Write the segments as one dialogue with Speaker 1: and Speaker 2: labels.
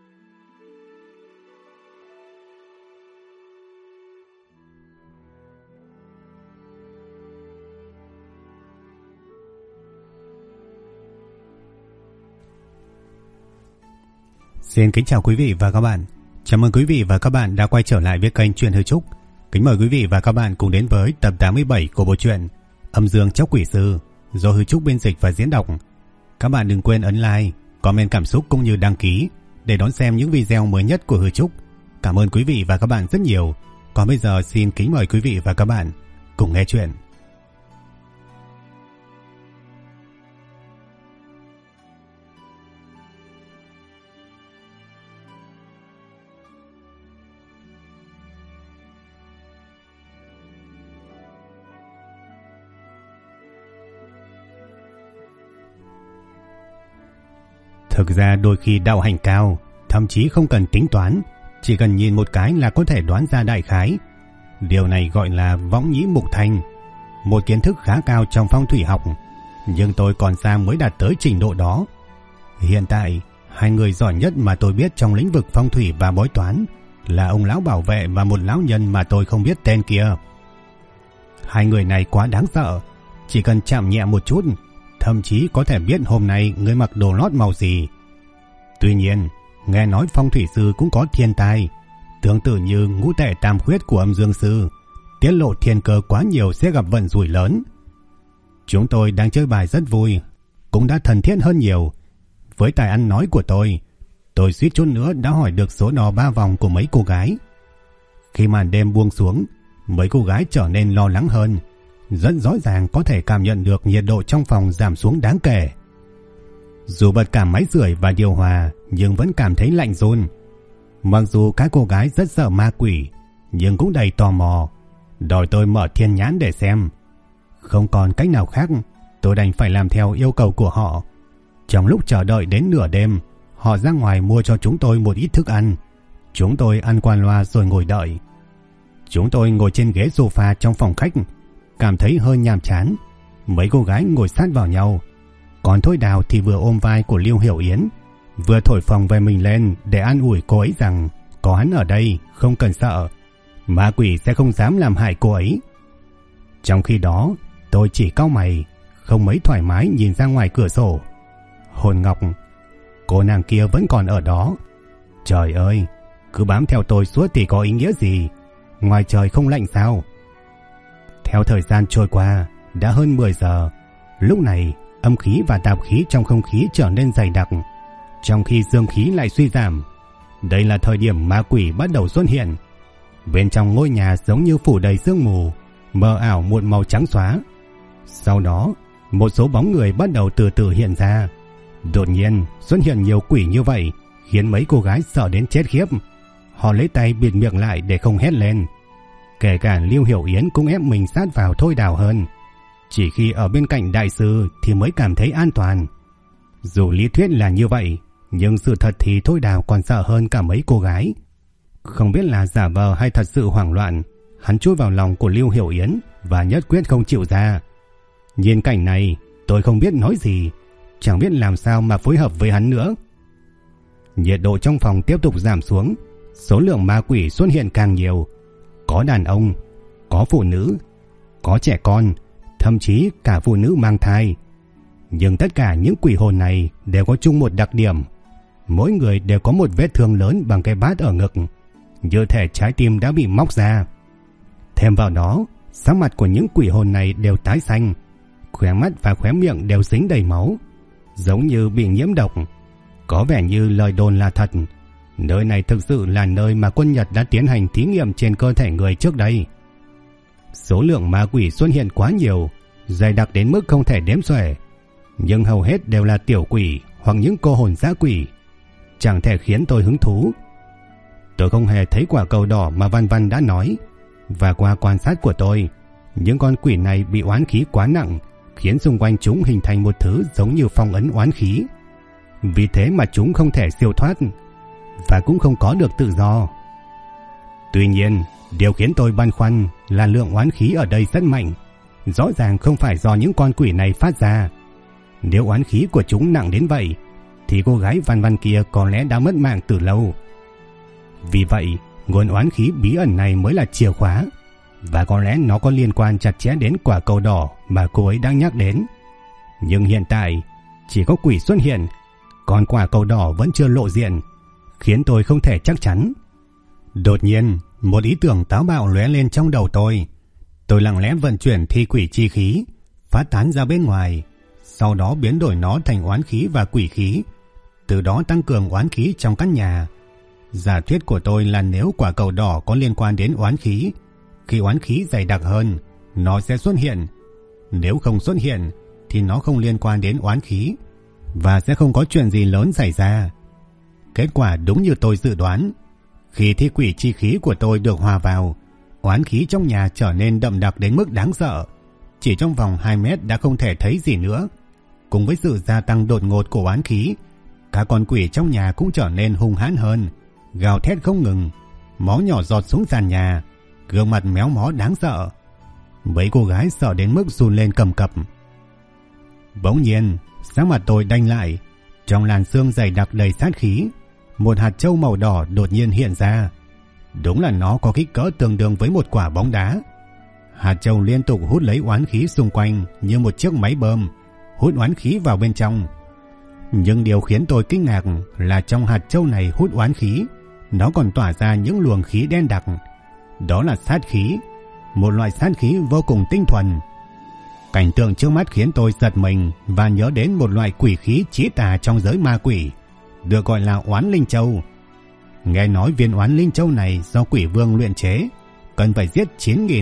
Speaker 1: Xin kính chào quý vị và các bạn. Chào mừng quý vị và các bạn đã quay trở lại với kênh Truyện Hư Trúc. Kính mời quý vị và các bạn cùng đến với tập 87 của bộ truyện Âm Dương Chóc Quỷ Sư do Hư Trúc biên dịch và diễn đọc. Các bạn đừng quên ấn like, comment cảm xúc cũng như đăng ký để đón xem những video mới nhất của Hư Trúc. Cảm ơn quý vị và các bạn rất nhiều. Còn bây giờ xin kính mời quý vị và các bạn cùng nghe chuyện. Thực ra đôi khi đạo hành cao, thậm chí không cần tính toán, chỉ cần nhìn một cái là có thể đoán ra đại khái. Điều này gọi là võng nhĩ mục thành, một kiến thức khá cao trong phong thủy học, nhưng tôi còn xa mới đạt tới trình độ đó. Hiện tại, hai người giỏi nhất mà tôi biết trong lĩnh vực phong thủy và bói toán là ông lão bảo vệ và một lão nhân mà tôi không biết tên kia. Hai người này quá đáng sợ, chỉ cần chạm nhẹ một chút, thậm chí có thể biết hôm nay người mặc đồ lót màu gì. Tuy nhiên, nghe nói phong thủy sư cũng có thiên tai, tương tự như ngũ tệ tam khuyết của âm dương sư, tiết lộ thiên cơ quá nhiều sẽ gặp vận rủi lớn. Chúng tôi đang chơi bài rất vui, cũng đã thân thiết hơn nhiều. Với tài ăn nói của tôi suýt chút nữa đã hỏi được số đo 3 vòng của mấy cô gái. Khi màn đêm buông xuống, mấy cô gái trở nên lo lắng hơn. Rất rõ ràng có thể cảm nhận được nhiệt độ trong phòng giảm xuống đáng kể. Dù bật cả máy sưởi và điều hòa nhưng vẫn cảm thấy lạnh run. Mặc dù các cô gái rất sợ ma quỷ nhưng cũng đầy tò mò, đòi tôi mở thiên nhãn để xem. Không còn cách nào khác, tôi đành phải làm theo yêu cầu của họ. Trong lúc chờ đợi đến nửa đêm, họ ra ngoài mua cho chúng tôi một ít thức ăn. Chúng tôi ăn qua loa rồi ngồi đợi. Chúng tôi ngồi trên ghế sofa trong phòng khách, cảm thấy hơi nhàm chán. Mấy cô gái ngồi sát vào nhau, còn Thôi Đào thì vừa ôm vai của Liêu Hiểu Yến, vừa thổi phồng về mình lên để an ủi cô ấy rằng có hắn ở đây không cần sợ, ma quỷ sẽ không dám làm hại cô ấy. Trong khi đó tôi chỉ cau mày, không mấy thoải mái nhìn ra ngoài cửa sổ. Hồn Ngọc, cô nàng kia vẫn còn ở đó. Trời ơi, cứ bám theo tôi suốt thì có ý nghĩa gì? Ngoài trời không lạnh sao? Theo thời gian trôi qua, đã hơn 10 giờ. Lúc này, âm khí và tạp khí trong không khí trở nên dày đặc, trong khi dương khí lại suy giảm. Đây là thời điểm ma quỷ bắt đầu xuất hiện. Bên trong ngôi nhà giống như phủ đầy sương mù, mờ ảo một màu trắng xóa. Sau đó, một số bóng người bắt đầu từ từ hiện ra. Đột nhiên xuất hiện nhiều quỷ như vậy, khiến mấy cô gái sợ đến chết khiếp. Họ lấy tay bịt miệng lại để không hét lên. Kể cả Liêu Hiểu Yến cũng ép mình sát vào Thôi Đào hơn. Chỉ khi ở bên cạnh đại sư thì mới cảm thấy an toàn. Dù lý thuyết là như vậy, nhưng sự thật thì Thôi Đào còn sợ hơn cả mấy cô gái. Không biết là giả vờ hay thật sự hoảng loạn, hắn chui vào lòng của Liêu Hiểu Yến và nhất quyết không chịu ra. Nhìn cảnh này, tôi không biết nói gì, chẳng biết làm sao mà phối hợp với hắn nữa. Nhiệt độ trong phòng tiếp tục giảm xuống, số lượng ma quỷ xuất hiện càng nhiều. Có đàn ông, có phụ nữ, có trẻ con, thậm chí cả phụ nữ mang thai. Nhưng tất cả những quỷ hồn này đều có chung một đặc điểm. Mỗi người đều có một vết thương lớn bằng cái bát ở ngực, như thể trái tim đã bị móc ra. Thêm vào đó, sắc mặt của những quỷ hồn này đều tái xanh, khóe mắt và khóe miệng đều dính đầy máu, giống như bị nhiễm độc. Có vẻ như lời đồn là thật. Nơi này thực sự là nơi mà quân Nhật đã tiến hành thí nghiệm trên cơ thể người trước đây. Số lượng ma quỷ xuất hiện quá nhiều, dày đặc đến mức không thể đếm xuể, nhưng hầu hết đều là tiểu quỷ hoặc những cô hồn dã quỷ, chẳng thể khiến tôi hứng thú. Tôi không hề thấy quả cầu đỏ mà Văn Văn đã nói, và qua quan sát của tôi, những con quỷ này bị oán khí quá nặng, khiến xung quanh chúng hình thành một thứ giống như phong ấn oán khí. Vì thế mà chúng không thể siêu thoát, và cũng không có được tự do. Tuy nhiên, điều khiến tôi băn khoăn là lượng oán khí ở đây rất mạnh, rõ ràng không phải do những con quỷ này phát ra. Nếu oán khí của chúng nặng đến vậy, thì cô gái Văn Văn kia có lẽ đã mất mạng từ lâu. Vì vậy, nguồn oán khí bí ẩn này mới là chìa khóa, và có lẽ nó có liên quan chặt chẽ đến quả cầu đỏ mà cô ấy đang nhắc đến. Nhưng hiện tại, chỉ có quỷ xuất hiện, còn quả cầu đỏ vẫn chưa lộ diện, khiến tôi không thể chắc chắn. Đột nhiên, một ý tưởng táo bạo lóe lên trong đầu tôi. Tôi lặng lẽ vận chuyển thi quỷ chi khí, phát tán ra bên ngoài, sau đó biến đổi nó thành oán khí và quỷ khí, từ đó tăng cường oán khí trong căn nhà. Giả thuyết của tôi là nếu quả cầu đỏ có liên quan đến oán khí, khi oán khí dày đặc hơn, nó sẽ xuất hiện. Nếu không xuất hiện, thì nó không liên quan đến oán khí, và sẽ không có chuyện gì lớn xảy ra. Kết quả đúng như tôi dự đoán. Khi thi quỷ chi khí của tôi được hòa vào, oán khí trong nhà trở nên đậm đặc đến mức đáng sợ. Chỉ trong vòng 2 mét đã không thể thấy gì nữa. Cùng với sự gia tăng đột ngột của oán khí, các con quỷ trong nhà cũng trở nên hung hãn hơn, gào thét không ngừng, máu nhỏ giọt xuống sàn nhà, gương mặt méo mó đáng sợ. Mấy cô gái sợ đến mức run lên cầm cập. Bỗng nhiên, sắc mặt tôi đanh lại. Trong làn sương dày đặc đầy sát khí, một hạt châu màu đỏ đột nhiên hiện ra. Đúng là nó có kích cỡ tương đương với một quả bóng đá. Hạt châu liên tục hút lấy oán khí xung quanh như một chiếc máy bơm, hút oán khí vào bên trong. Nhưng điều khiến tôi kinh ngạc là trong hạt châu này hút oán khí, nó còn tỏa ra những luồng khí đen đặc. Đó là sát khí, một loại sát khí vô cùng tinh thuần. Cảnh tượng trước mắt khiến tôi giật mình và nhớ đến một loại quỷ khí chí tà trong giới ma quỷ, được gọi là oán linh châu. Nghe nói viên oán linh châu này do quỷ vương luyện chế, cần phải giết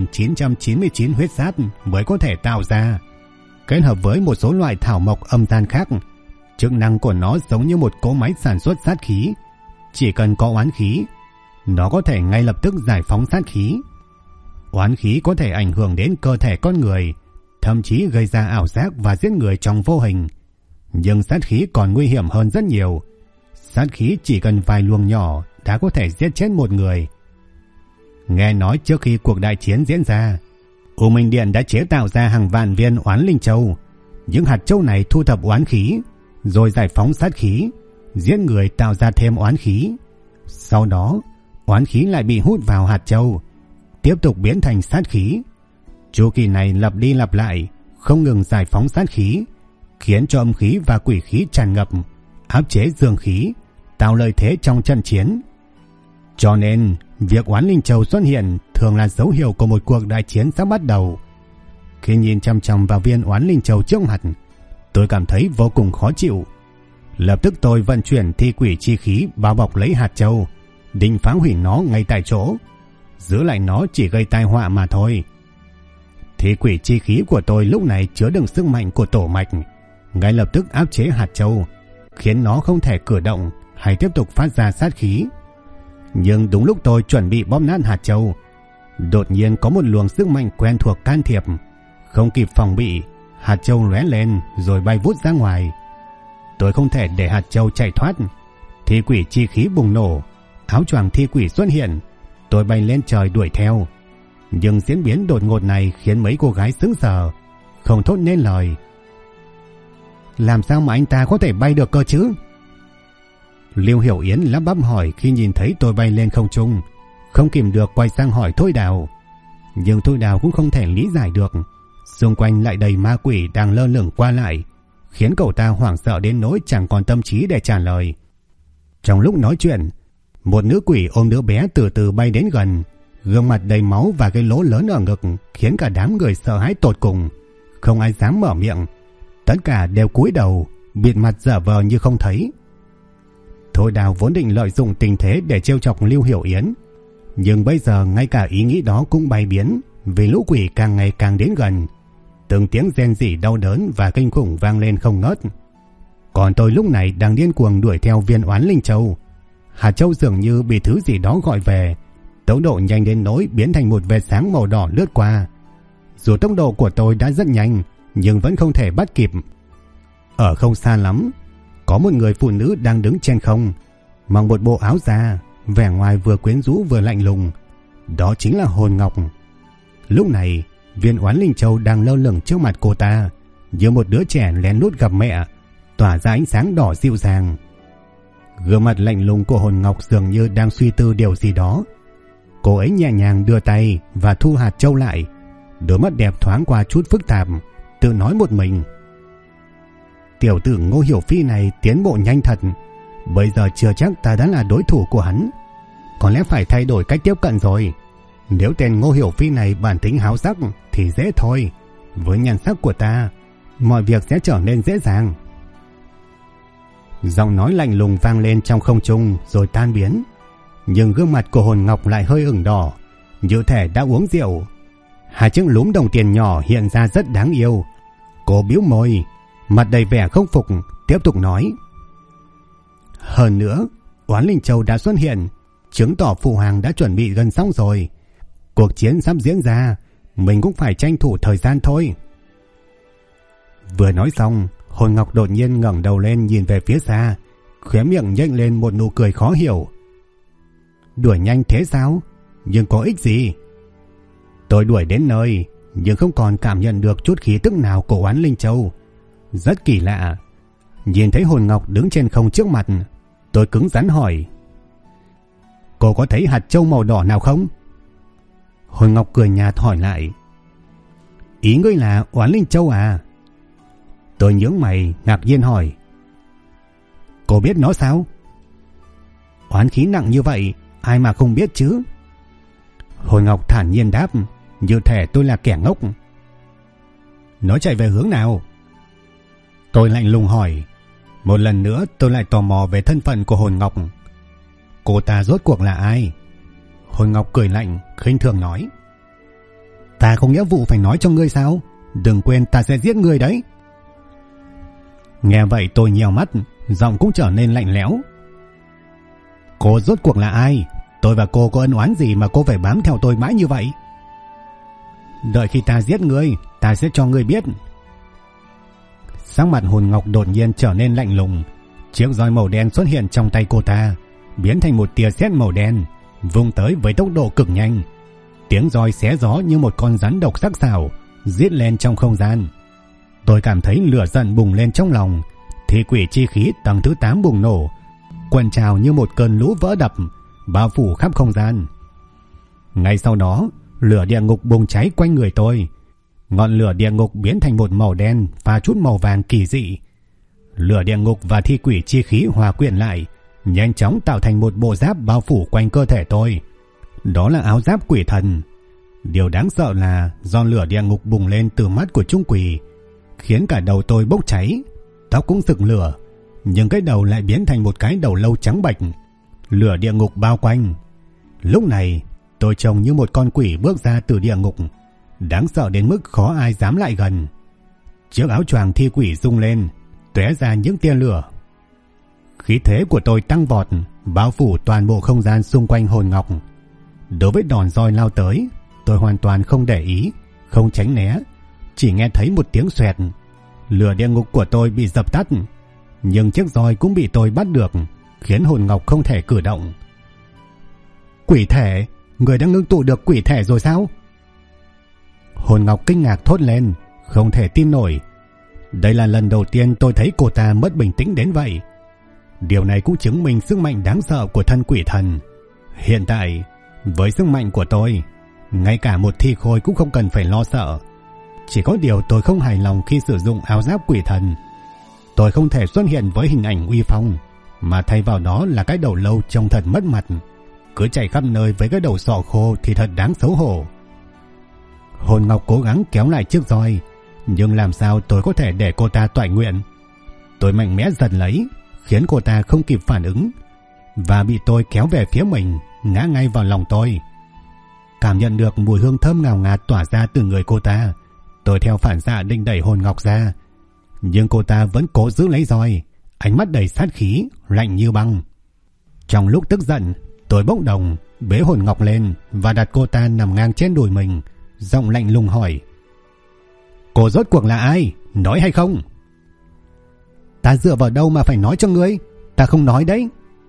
Speaker 1: 9.999 huyết sát mới có thể tạo ra. Kết hợp với một số loại thảo mộc âm gian khác, chức năng của nó giống như một cỗ máy sản xuất sát khí. Chỉ cần có oán khí, nó có thể ngay lập tức giải phóng sát khí. Oán khí có thể ảnh hưởng đến cơ thể con người, thậm chí gây ra ảo giác và giết người trong vô hình. Nhưng sát khí còn nguy hiểm hơn rất nhiều. Sát khí chỉ cần vài luồng nhỏ đã có thể giết chết một người. Nghe nói trước khi cuộc đại chiến diễn ra, U Minh Điện đã chế tạo ra hàng vạn viên oán linh châu. Những hạt châu này thu thập oán khí, rồi giải phóng sát khí, giết người tạo ra thêm oán khí. Sau đó, oán khí lại bị hút vào hạt châu, tiếp tục biến thành sát khí. Chu kỳ này lặp đi lặp lại, không ngừng giải phóng sát khí, khiến cho âm khí và quỷ khí tràn ngập, áp chế dương khí, tạo lợi thế trong trận chiến. Cho nên, việc oán linh châu xuất hiện thường là dấu hiệu của một cuộc đại chiến sắp bắt đầu. Khi nhìn chăm chăm vào viên oán linh châu trước mặt, tôi cảm thấy vô cùng khó chịu. Lập tức tôi vận chuyển thi quỷ chi khí bao bọc lấy hạt châu, định phá hủy nó ngay tại chỗ. Giữ lại nó chỉ gây tai họa mà thôi. Thi quỷ chi khí của tôi lúc này chứa đựng sức mạnh của tổ mạch, ngay lập tức áp chế hạt châu, khiến nó không thể cử động hay tiếp tục phát ra sát khí. Nhưng đúng lúc tôi chuẩn bị bóp nát hạt châu, đột nhiên có một luồng sức mạnh quen thuộc can thiệp. Không kịp phòng bị, hạt châu lóe lên rồi bay vút ra ngoài. Tôi không thể để hạt châu chạy thoát. Thi quỷ chi khí bùng nổ, áo choàng thi quỷ xuất hiện. Tôi bay lên trời đuổi theo. Nhưng diễn biến đột ngột này khiến mấy cô gái sững sờ, không thốt nên lời. Làm sao mà anh ta có thể bay được cơ chứ? Lưu Hiểu Yến lắp bắp hỏi khi nhìn thấy tôi bay lên không trung, không kìm được quay sang hỏi Thôi Đào. Nhưng Thôi Đào cũng không thể lý giải được. Xung quanh lại đầy ma quỷ đang lơ lửng qua lại, khiến cậu ta hoảng sợ đến nỗi chẳng còn tâm trí để trả lời. Trong lúc nói chuyện, một nữ quỷ ôm đứa bé từ từ bay đến gần, gương mặt đầy máu và cái lỗ lớn ở ngực khiến cả đám người sợ hãi tột cùng. Không ai dám mở miệng, tất cả đều cúi đầu, bịt mặt giả vờ như không thấy. Thôi Đào vốn định lợi dụng tình thế để trêu chọc Lưu Hiểu Yến, nhưng bây giờ ngay cả ý nghĩ đó cũng bay biến, vì lũ quỷ càng ngày càng đến gần. Từng tiếng rên rỉ đau đớn và kinh khủng vang lên không ngớt. Còn tôi lúc này đang điên cuồng đuổi theo viên oán linh châu. Hạt châu dường như bị thứ gì đó gọi về, tốc độ nhanh đến nỗi biến thành một vệt sáng màu đỏ lướt qua. Dù tốc độ của tôi đã rất nhanh, nhưng vẫn không thể bắt kịp. Ở không xa lắm, có một người phụ nữ đang đứng trên không, mặc một bộ áo da, vẻ ngoài vừa quyến rũ vừa lạnh lùng. Đó chính là Hồn Ngọc. Lúc này, viên oán linh châu đang lơ lửng trước mặt cô ta, như một đứa trẻ lén lút gặp mẹ. tỏa ra ánh sáng đỏ dịu dàng. Gương mặt lạnh lùng của Hồn Ngọc dường như đang suy tư điều gì đó. Cô ấy nhẹ nhàng đưa tay và thu hạt châu lại. Đôi mắt đẹp thoáng qua chút phức tạp, tự nói một mình: tiểu tử Ngô Hiểu Phi này tiến bộ nhanh thật. Bây giờ chưa chắc ta đã là đối thủ của hắn. Có lẽ phải thay đổi cách tiếp cận rồi. Nếu tên Ngô Hiểu Phi này bản tính háo sắc thì dễ thôi. Với nhan sắc của ta, mọi việc sẽ trở nên dễ dàng. Giọng nói lạnh lùng vang lên trong không trung rồi tan biến. Nhưng gương mặt của Hồn Ngọc lại hơi ửng đỏ, như thể đã uống rượu. Hai chiếc lúm đồng tiền nhỏ hiện ra rất đáng yêu. Cô bĩu môi, mặt đầy vẻ không phục, tiếp tục nói: hơn nữa, Oán Linh Châu đã xuất hiện, chứng tỏ phụ hoàng đã chuẩn bị gần xong rồi. Cuộc chiến sắp diễn ra, mình cũng phải tranh thủ thời gian thôi. Vừa nói xong, Hồn Ngọc đột nhiên ngẩng đầu lên nhìn về phía xa, khóe miệng nhếch lên một nụ cười khó hiểu. Đuổi nhanh thế sao? Nhưng có ích gì? Tôi đuổi đến nơi, nhưng không còn cảm nhận được chút khí tức nào của Oán Linh Châu. Rất kỳ lạ. Nhìn thấy Hồn Ngọc đứng trên không trước mặt, tôi cứng rắn hỏi: cô có thấy hạt châu màu đỏ nào không? Hồn Ngọc cười nhạt hỏi lại: ý ngươi là Oán Linh Châu à? Tôi nhướng mày ngạc nhiên hỏi: cô biết nó sao? Oán khí nặng như vậy, ai mà không biết chứ? Hồn Ngọc thản nhiên đáp, như thể tôi là kẻ ngốc. Nó chạy về hướng nào? Tôi lạnh lùng hỏi. Một lần nữa tôi lại tò mò về thân phận của Hồn Ngọc. Cô ta rốt cuộc là ai? Hồn Ngọc cười lạnh, khinh thường nói: ta không nghĩa vụ phải nói cho ngươi sao? Đừng quên ta sẽ giết ngươi đấy. Nghe vậy tôi nhèo mắt, giọng cũng trở nên lạnh lẽo. Cô rốt cuộc là ai? Tôi và cô có ân oán gì mà cô phải bám theo tôi mãi như vậy? Đợi khi ta giết ngươi, ta sẽ cho ngươi biết. Sắc mặt Hồn Ngọc đột nhiên trở nên lạnh lùng. Chiếc roi màu đen xuất hiện trong tay cô ta, biến thành một tia sét màu đen, vung tới với tốc độ cực nhanh. Tiếng roi xé gió như một con rắn độc sắc sảo, giết lên trong không gian. Tôi cảm thấy lửa giận bùng lên trong lòng. Thi quỷ chi khí tầng thứ 8 bùng nổ, cuộn trào như một cơn lũ vỡ đập, bao phủ khắp không gian. Ngay sau đó, lửa địa ngục bùng cháy quanh người tôi. Ngọn lửa địa ngục biến thành một màu đen và chút màu vàng kỳ dị. Lửa địa ngục và thi quỷ chi khí hòa quyện lại, nhanh chóng tạo thành một bộ giáp bao phủ quanh cơ thể tôi. Đó là áo giáp quỷ thần. Điều đáng sợ là do lửa địa ngục bùng lên từ mắt của chúng quỷ, khiến cả đầu tôi bốc cháy, tóc cũng rực lửa, nhưng cái đầu lại biến thành một cái đầu lâu trắng bệch. Lửa địa ngục bao quanh. Lúc này tôi trông như một con quỷ bước ra từ địa ngục, đáng sợ đến mức khó ai dám lại gần. Chiếc áo choàng thi quỷ rung lên, tóe ra những tia lửa. Khí thế của tôi tăng vọt, bao phủ toàn bộ không gian xung quanh Hồn Ngọc. Đối với đòn roi lao tới, tôi hoàn toàn không để ý, không tránh né, chỉ nghe thấy một tiếng xoẹt. Lửa địa ngục của tôi bị dập tắt, nhưng chiếc roi cũng bị tôi bắt được, khiến Hồn Ngọc không thể cử động. Quỷ thể? Người đã ngưng tụ được quỷ thể rồi sao? Hồn Ngọc kinh ngạc thốt lên, không thể tin nổi. Đây là lần đầu tiên tôi thấy cô ta mất bình tĩnh đến vậy. Điều này cũng chứng minh sức mạnh đáng sợ của thân quỷ thần. Hiện tại, với sức mạnh của tôi, ngay cả một thi khôi cũng không cần phải lo sợ. Chỉ có điều tôi không hài lòng khi sử dụng áo giáp quỷ thần. Tôi không thể xuất hiện với hình ảnh uy phong, mà thay vào đó là cái đầu lâu trông thật mất mặt. Cứ chạy khắp nơi với cái đầu sọ khô thì thật đáng xấu hổ. Hồn Ngọc cố gắng kéo lại chiếc roi, nhưng làm sao tôi có thể để cô ta toại nguyện? Tôi mạnh mẽ giật lấy, khiến cô ta không kịp phản ứng, và bị tôi kéo về phía mình, ngã ngay vào lòng tôi. Cảm nhận được mùi hương thơm ngào ngạt tỏa ra từ người cô ta, tôi theo phản xạ định đẩy Hồn Ngọc ra, nhưng cô ta vẫn cố giữ lấy roi, ánh mắt đầy sát khí, lạnh như băng. Trong lúc tức giận, tôi bốc đồng, bế Hồn Ngọc lên và đặt cô ta nằm ngang trên đùi mình, giọng lạnh lùng hỏi: cô rốt cuộc là ai? Nói hay không? Ta dựa vào đâu mà phải nói cho ngươi? Ta không nói đấy.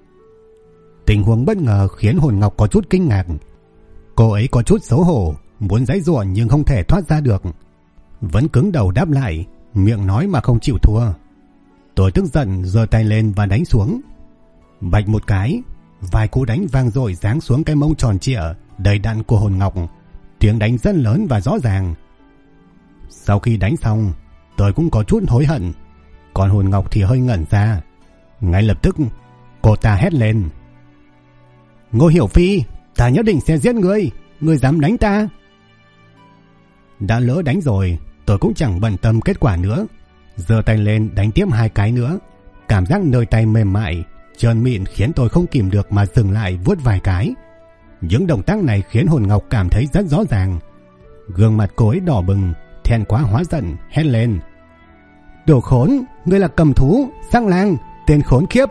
Speaker 1: Tình huống bất ngờ khiến Hồn Ngọc có chút kinh ngạc. Cô ấy có chút xấu hổ, muốn giãy giụa nhưng không thể thoát ra được, vẫn cứng đầu đáp lại, miệng nói mà không chịu thua. Tôi tức giận giơ tay lên và đánh xuống. Bạch một cái, vài cú đánh vang dội giáng xuống cái mông tròn trịa đầy đặn của hồn ngọc. Tiếng đánh rất lớn và rõ ràng. Sau khi đánh xong, tôi cũng có chút hối hận, còn hồn ngọc thì hơi ngẩn ra. Ngay lập tức cô ta hét lên: Ngô Hiểu Phi, ta nhất định sẽ giết ngươi. Ngươi dám đánh ta? Đã lỡ đánh rồi, tôi cũng chẳng bận tâm kết quả nữa. Giơ tay lên đánh tiếp 2 cái nữa. Cảm giác nơi tay mềm mại, trơn mịn khiến tôi không kìm được mà dừng lại vuốt vài cái. Những động tác này khiến hồn ngọc cảm thấy rất rõ ràng. Gương mặt cô ấy đỏ bừng, thẹn quá hóa giận, hét lên: Đồ khốn, ngươi là cầm thú, sang lang, tên khốn khiếp.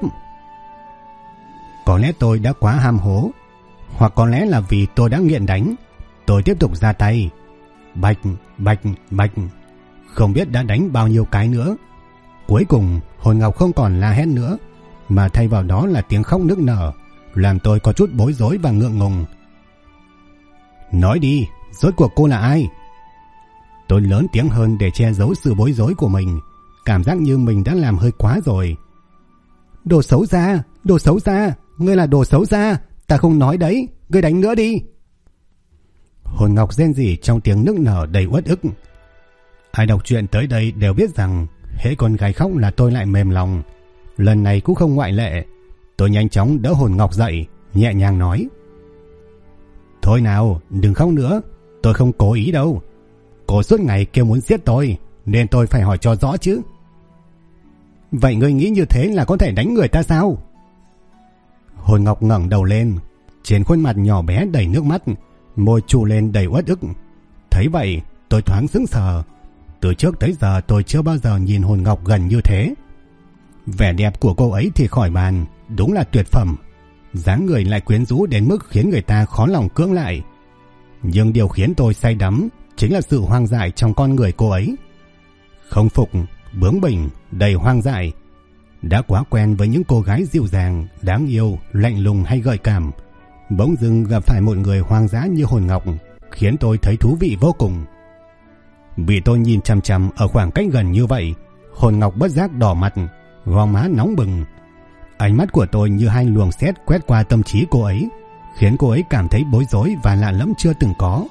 Speaker 1: Có lẽ tôi đã quá ham hố, hoặc có lẽ là vì tôi đã nghiện đánh. Tôi tiếp tục ra tay. Bạch, bạch, bạch. Không biết đã đánh bao nhiêu cái nữa. Cuối cùng hồn ngọc không còn la hét nữa, mà thay vào đó là tiếng khóc nức nở, làm tôi có chút bối rối và ngượng ngùng. Nói đi, rốt cuộc cô là ai? Tôi lớn tiếng hơn để che giấu sự bối rối của mình. Cảm giác như mình đã làm hơi quá rồi. Đồ xấu xa, đồ xấu xa, ngươi là đồ xấu xa, ta không nói đấy, ngươi đánh nữa đi. Hồn ngọc rên rỉ trong tiếng nức nở đầy uất ức. Ai đọc truyện tới đây đều biết rằng hễ con gái khóc là tôi lại mềm lòng. Lần này cũng không ngoại lệ. Tôi nhanh chóng đỡ hồn ngọc dậy, nhẹ nhàng nói: Thôi nào, đừng khóc nữa, tôi không cố ý đâu. Cô suốt ngày kêu muốn giết tôi, nên tôi phải hỏi cho rõ chứ. Vậy ngươi nghĩ như thế là có thể đánh người ta sao? Hồn ngọc ngẩng đầu lên, trên khuôn mặt nhỏ bé đầy nước mắt, môi trụ lên đầy uất ức. Thấy vậy, tôi thoáng sững sờ. Từ trước tới giờ tôi chưa bao giờ nhìn hồn ngọc gần như thế. Vẻ đẹp của cô ấy thì khỏi bàn, đúng là tuyệt phẩm. Dáng người lại quyến rũ đến mức khiến người ta khó lòng cưỡng lại. Nhưng điều khiến tôi say đắm chính là sự hoang dại trong con người cô ấy. Không phục, bướng bỉnh, đầy hoang dại. Đã quá quen với những cô gái dịu dàng, đáng yêu, lạnh lùng hay gợi cảm, bỗng dưng gặp phải một người hoang dã như hồn ngọc, khiến tôi thấy thú vị vô cùng. Vì tôi nhìn chằm chằm ở khoảng cách gần như vậy, hồn ngọc bất giác đỏ mặt, gò má nóng bừng. Ánh mắt của tôi như hai luồng sét quét qua tâm trí cô ấy, khiến cô ấy cảm thấy bối rối và lạ lẫm chưa từng có.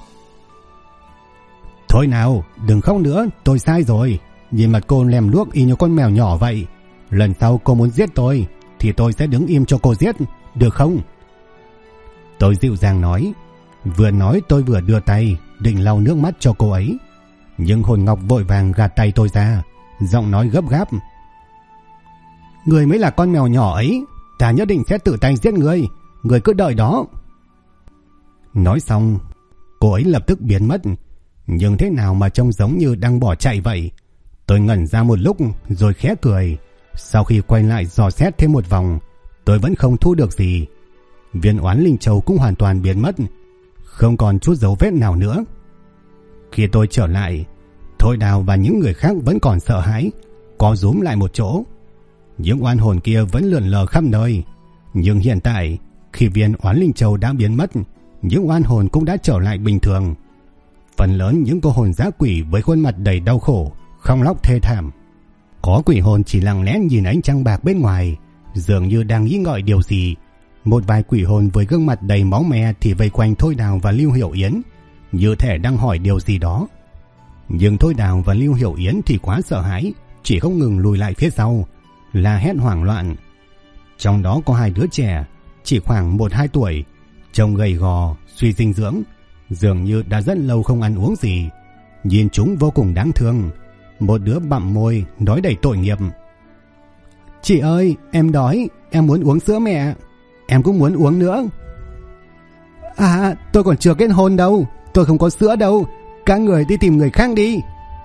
Speaker 1: Thôi nào, đừng khóc nữa, tôi sai rồi. Nhìn mặt cô lem luốc y như con mèo nhỏ vậy. Lần sau cô muốn giết tôi thì tôi sẽ đứng im cho cô giết, được không? Tôi dịu dàng nói. Vừa nói tôi vừa đưa tay định lau nước mắt cho cô ấy. Nhưng hồn ngọc vội vàng gạt tay tôi ra, giọng nói gấp gáp: Người mới là con mèo nhỏ ấy, ta nhất định sẽ tự tay giết người, người cứ đợi đó. Nói xong, cô ấy lập tức biến mất, nhưng thế nào mà trông giống như đang bỏ chạy vậy. Tôi ngẩn ra một lúc rồi khẽ cười. Sau khi quay lại dò xét thêm một vòng, tôi vẫn không thu được gì. Viên oán linh châu cũng hoàn toàn biến mất, không còn chút dấu vết nào nữa. Khi tôi trở lại, Thôi Đào và những người khác vẫn còn sợ hãi, co rúm lại một chỗ. Những oan hồn kia vẫn lượn lờ khắp nơi. Nhưng hiện tại, khi viên oán linh châu đã biến mất, những oan hồn cũng đã trở lại bình thường. Phần lớn những cô hồn dã quỷ với khuôn mặt đầy đau khổ, khóc lóc thê thảm. Có quỷ hồn chỉ lặng lẽ nhìn ánh trăng bạc bên ngoài, dường như đang nghĩ ngợi điều gì. Một vài quỷ hồn với gương mặt đầy máu me thì vây quanh Thôi Đào và Lưu Hiểu Yến, như thể đang hỏi điều gì đó. Nhưng Thôi Đào và Lưu Hiểu Yến thì quá sợ hãi, chỉ không ngừng lùi lại phía sau, la hét hoảng loạn. Trong đó có 2 đứa trẻ, chỉ khoảng 1-2 tuổi, trông gầy gò, suy dinh dưỡng, dường như đã rất lâu không ăn uống gì. Nhìn chúng vô cùng đáng thương. Một đứa bặm môi, nói đầy tội nghiệp: Chị ơi, em đói, em muốn uống sữa mẹ. Em cũng muốn uống nữa. À, tôi còn chưa kết hôn đâu, tôi không có sữa đâu, các người đi tìm người khác đi.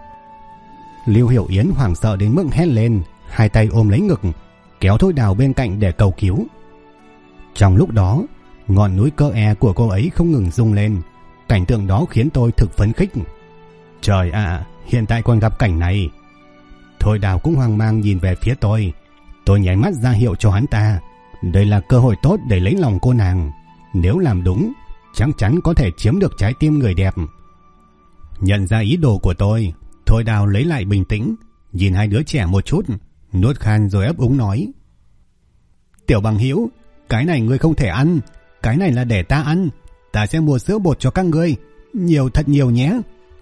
Speaker 1: Lưu Hiểu Yến hoảng sợ đến mức hét lên, 2 tay ôm lấy ngực, kéo Thôi Đào bên cạnh để cầu cứu. Trong lúc đó, ngọn núi Cơ E của cô ấy không ngừng rung lên. Cảnh tượng đó khiến tôi thực phấn khích. Trời ạ, hiện tại còn gặp cảnh này. Thôi Đào cũng hoang mang nhìn về phía tôi. Tôi nháy mắt ra hiệu cho hắn ta. Đây là cơ hội tốt để lấy lòng cô nàng. Nếu làm đúng, chắc chắn có thể chiếm được trái tim người đẹp. Nhận ra ý đồ của tôi, Thôi Đào lấy lại bình tĩnh, nhìn 2 đứa trẻ một chút, nuốt khan rồi ấp úng nói: Tiểu bằng hữu, cái này ngươi không thể ăn, cái này là để ta ăn, ta sẽ mua sữa bột cho các ngươi, nhiều thật nhiều nhé.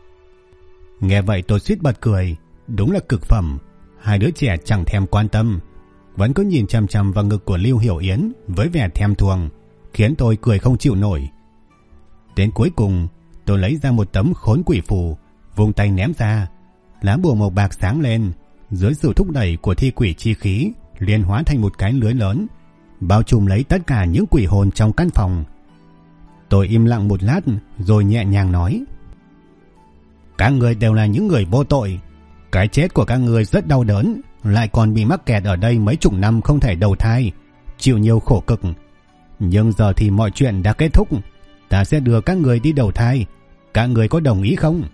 Speaker 1: Nghe vậy tôi suýt bật cười, đúng là cực phẩm. Hai đứa trẻ chẳng thèm quan tâm, vẫn cứ nhìn chằm chằm vào ngực của Lưu Hiểu Yến với vẻ thèm thuồng, khiến tôi cười không chịu nổi. Đến cuối cùng, tôi lấy ra một tấm khốn quỷ phù, vung tay ném ra, lá bùa màu bạc sáng lên, dưới sự thúc đẩy của thi quỷ chi khí, liền hóa thành một cái lưới lớn, bao trùm lấy tất cả những quỷ hồn trong căn phòng. Tôi im lặng một lát rồi nhẹ nhàng nói: Các người đều là những người vô tội, cái chết của các người rất đau đớn, lại còn bị mắc kẹt ở đây mấy chục năm không thể đầu thai, chịu nhiều khổ cực. Nhưng giờ thì mọi chuyện đã kết thúc, ta sẽ đưa các người đi đầu thai, các người có đồng ý không?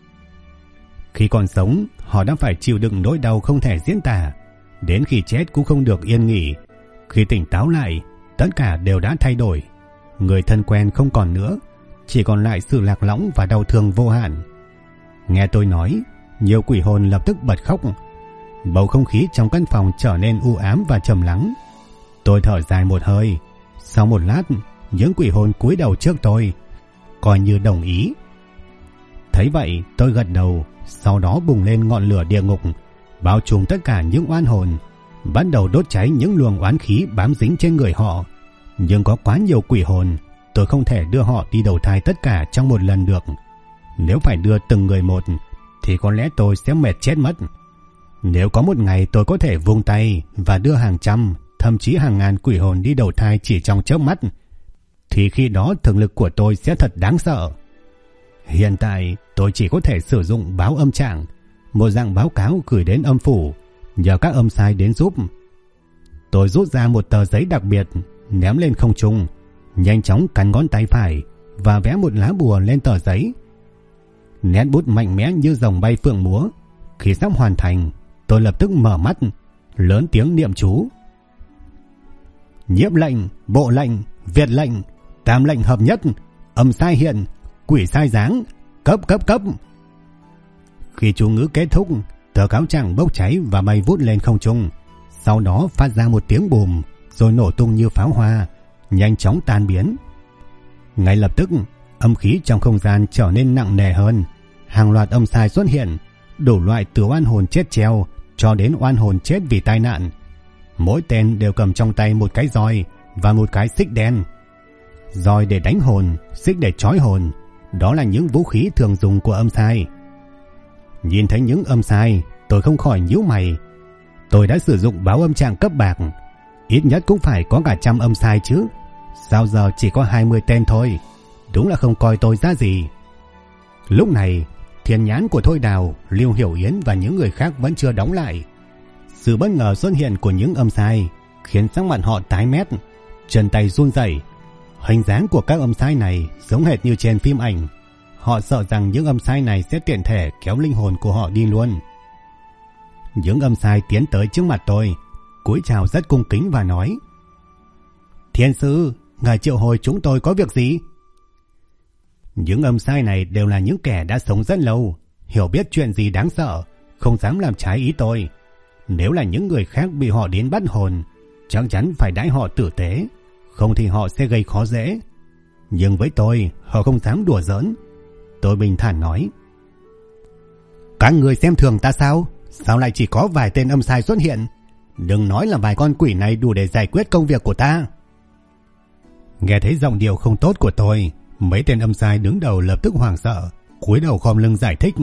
Speaker 1: Khi còn sống, họ đã phải chịu đựng nỗi đau không thể diễn tả, đến khi chết cũng không được yên nghỉ. Khi tỉnh táo lại, tất cả đều đã thay đổi. Người thân quen không còn nữa, chỉ còn lại sự lạc lõng và đau thương vô hạn. Nghe tôi nói, nhiều quỷ hồn lập tức bật khóc. Bầu không khí trong căn phòng trở nên u ám và trầm lắng. Tôi thở dài một hơi. Sau một lát, những quỷ hồn cúi đầu trước tôi, coi như đồng ý. Thấy vậy, tôi gật đầu. Sau đó bùng lên ngọn lửa địa ngục, bao trùm tất cả những oan hồn, bắt đầu đốt cháy những luồng oán khí bám dính trên người họ. Nhưng có quá nhiều quỷ hồn, tôi không thể đưa họ đi đầu thai tất cả trong một lần được. Nếu phải đưa từng người một, thì có lẽ tôi sẽ mệt chết mất. Nếu có một ngày tôi có thể vung tay và đưa hàng trăm, thậm chí hàng ngàn quỷ hồn đi đầu thai chỉ trong chớp mắt, thì khi đó thực lực của tôi sẽ thật đáng sợ. Hiện tại tôi chỉ có thể sử dụng báo âm trạng, một dạng báo cáo gửi đến âm phủ, nhờ các âm sai đến giúp. Tôi rút ra một tờ giấy đặc biệt, ném lên không trung, nhanh chóng cắn ngón tay phải và vẽ một lá bùa lên tờ giấy. Nét bút mạnh mẽ như rồng bay phượng múa. Khi sắp hoàn thành, tôi lập tức mở mắt, lớn tiếng niệm chú: Nhiễm lệnh, bộ lệnh, Việt lệnh, tam lệnh hợp nhất, âm sai hiện, quỷ sai dáng, cấp. Khi chú ngữ kết thúc, tờ cáo trạng bốc cháy và bay vút lên không trung, sau đó phát ra một tiếng bùm, rồi nổ tung như pháo hoa, nhanh chóng tan biến. Ngay lập tức, âm khí trong không gian trở nên nặng nề hơn. Hàng loạt âm sai xuất hiện, đủ loại từ oan hồn chết treo cho đến oan hồn chết vì tai nạn. Mỗi tên đều cầm trong tay một cái roi và một cái xích đen. Roi để đánh hồn, xích để trói hồn, đó là những vũ khí thường dùng của âm sai. Nhìn thấy những âm sai, tôi không khỏi nhíu mày. Tôi đã sử dụng báo âm trạng cấp bạc, ít nhất cũng phải có cả 100 âm sai chứ. Sao giờ chỉ có 20 tên thôi? Đúng là không coi tôi ra gì. Lúc này, thiên nhãn của Thôi Đào, Lưu Hiểu Yến và những người khác vẫn chưa đóng lại. Sự bất ngờ xuất hiện của những âm sai khiến sắc mặt họ tái mét, chân tay run rẩy. Hình dáng của các âm sai này giống hệt như trên phim ảnh. Họ sợ rằng những âm sai này sẽ tiện thể kéo linh hồn của họ đi luôn. Những âm sai tiến tới trước mặt tôi, cúi chào rất cung kính và nói: Thiên sư, ngài triệu hồi chúng tôi có việc gì? Những âm sai này đều là những kẻ đã sống rất lâu, hiểu biết chuyện gì đáng sợ, không dám làm trái ý tôi. Nếu là những người khác bị họ đến bắt hồn, chắc chắn phải đãi họ tử tế, không thì họ sẽ gây khó dễ. Nhưng với tôi, họ không dám đùa giỡn. Tôi bình thản nói: Các người xem thường ta sao? Sao lại chỉ có vài tên âm sai xuất hiện? Đừng nói là vài con quỷ này đủ để giải quyết công việc của ta. Nghe thấy giọng điệu không tốt của tôi, mấy tên âm sai đứng đầu lập tức hoảng sợ, cúi đầu khom lưng giải thích: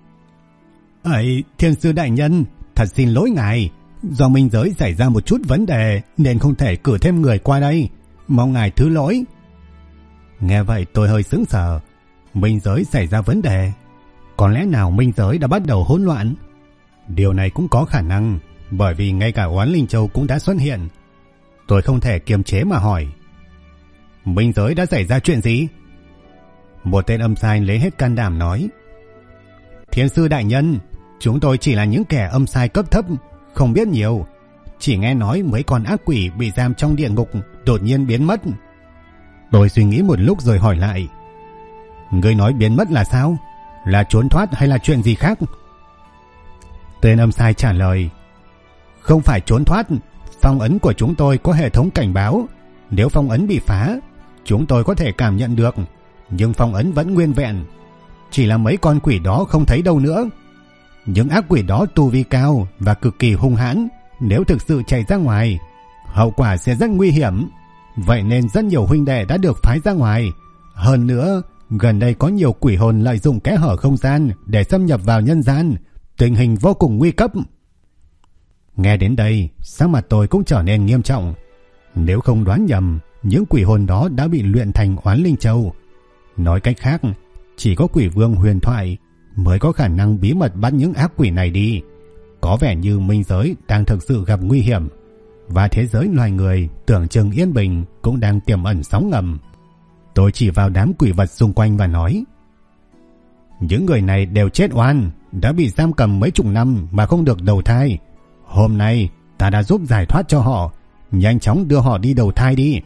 Speaker 1: Ấy, thiên sư đại nhân, thật xin lỗi ngài, do minh giới xảy ra một chút vấn đề nên không thể cử thêm người qua đây, mong ngài thứ lỗi. Nghe vậy tôi hơi sững sờ. Minh giới xảy ra vấn đề? Có lẽ nào minh giới đã bắt đầu hỗn loạn? Điều này cũng có khả năng, bởi vì ngay cả Oán Linh Châu cũng đã xuất hiện. Tôi không thể kiềm chế mà hỏi: Minh giới đã xảy ra chuyện gì? Một tên âm sai lấy hết can đảm nói: Thiên sư đại nhân, chúng tôi chỉ là những kẻ âm sai cấp thấp, không biết nhiều. Chỉ nghe nói mấy con ác quỷ bị giam trong địa ngục đột nhiên biến mất. Tôi suy nghĩ một lúc rồi hỏi lại: Ngươi nói biến mất là sao? Là trốn thoát hay là chuyện gì khác? Tên âm sai trả lời: Không phải trốn thoát, phong ấn của chúng tôi có hệ thống cảnh báo. Nếu phong ấn bị phá, chúng tôi có thể cảm nhận được, nhưng phong ấn vẫn nguyên vẹn. Chỉ là mấy con quỷ đó không thấy đâu nữa. Những ác quỷ đó tu vi cao và cực kỳ hung hãn, nếu thực sự chạy ra ngoài, hậu quả sẽ rất nguy hiểm. Vậy nên rất nhiều huynh đệ đã được phái ra ngoài. Hơn nữa, gần đây có nhiều quỷ hồn lợi dụng kẽ hở không gian để xâm nhập vào nhân gian, tình hình vô cùng nguy cấp. Nghe đến đây, sắc mặt tôi cũng trở nên nghiêm trọng. Nếu không đoán nhầm, những quỷ hồn đó đã bị luyện thành oán linh châu. Nói cách khác, chỉ có quỷ vương huyền thoại mới có khả năng bí mật bắt những ác quỷ này đi. Có vẻ như minh giới đang thực sự gặp nguy hiểm, và thế giới loài người tưởng chừng yên bình cũng đang tiềm ẩn sóng ngầm. Tôi chỉ vào đám quỷ vật xung quanh và nói: những người này đều chết oan, đã bị giam cầm mấy chục năm mà không được đầu thai. Hôm nay ta đã giúp giải thoát cho họ, nhanh chóng đưa họ đi đầu thai đi.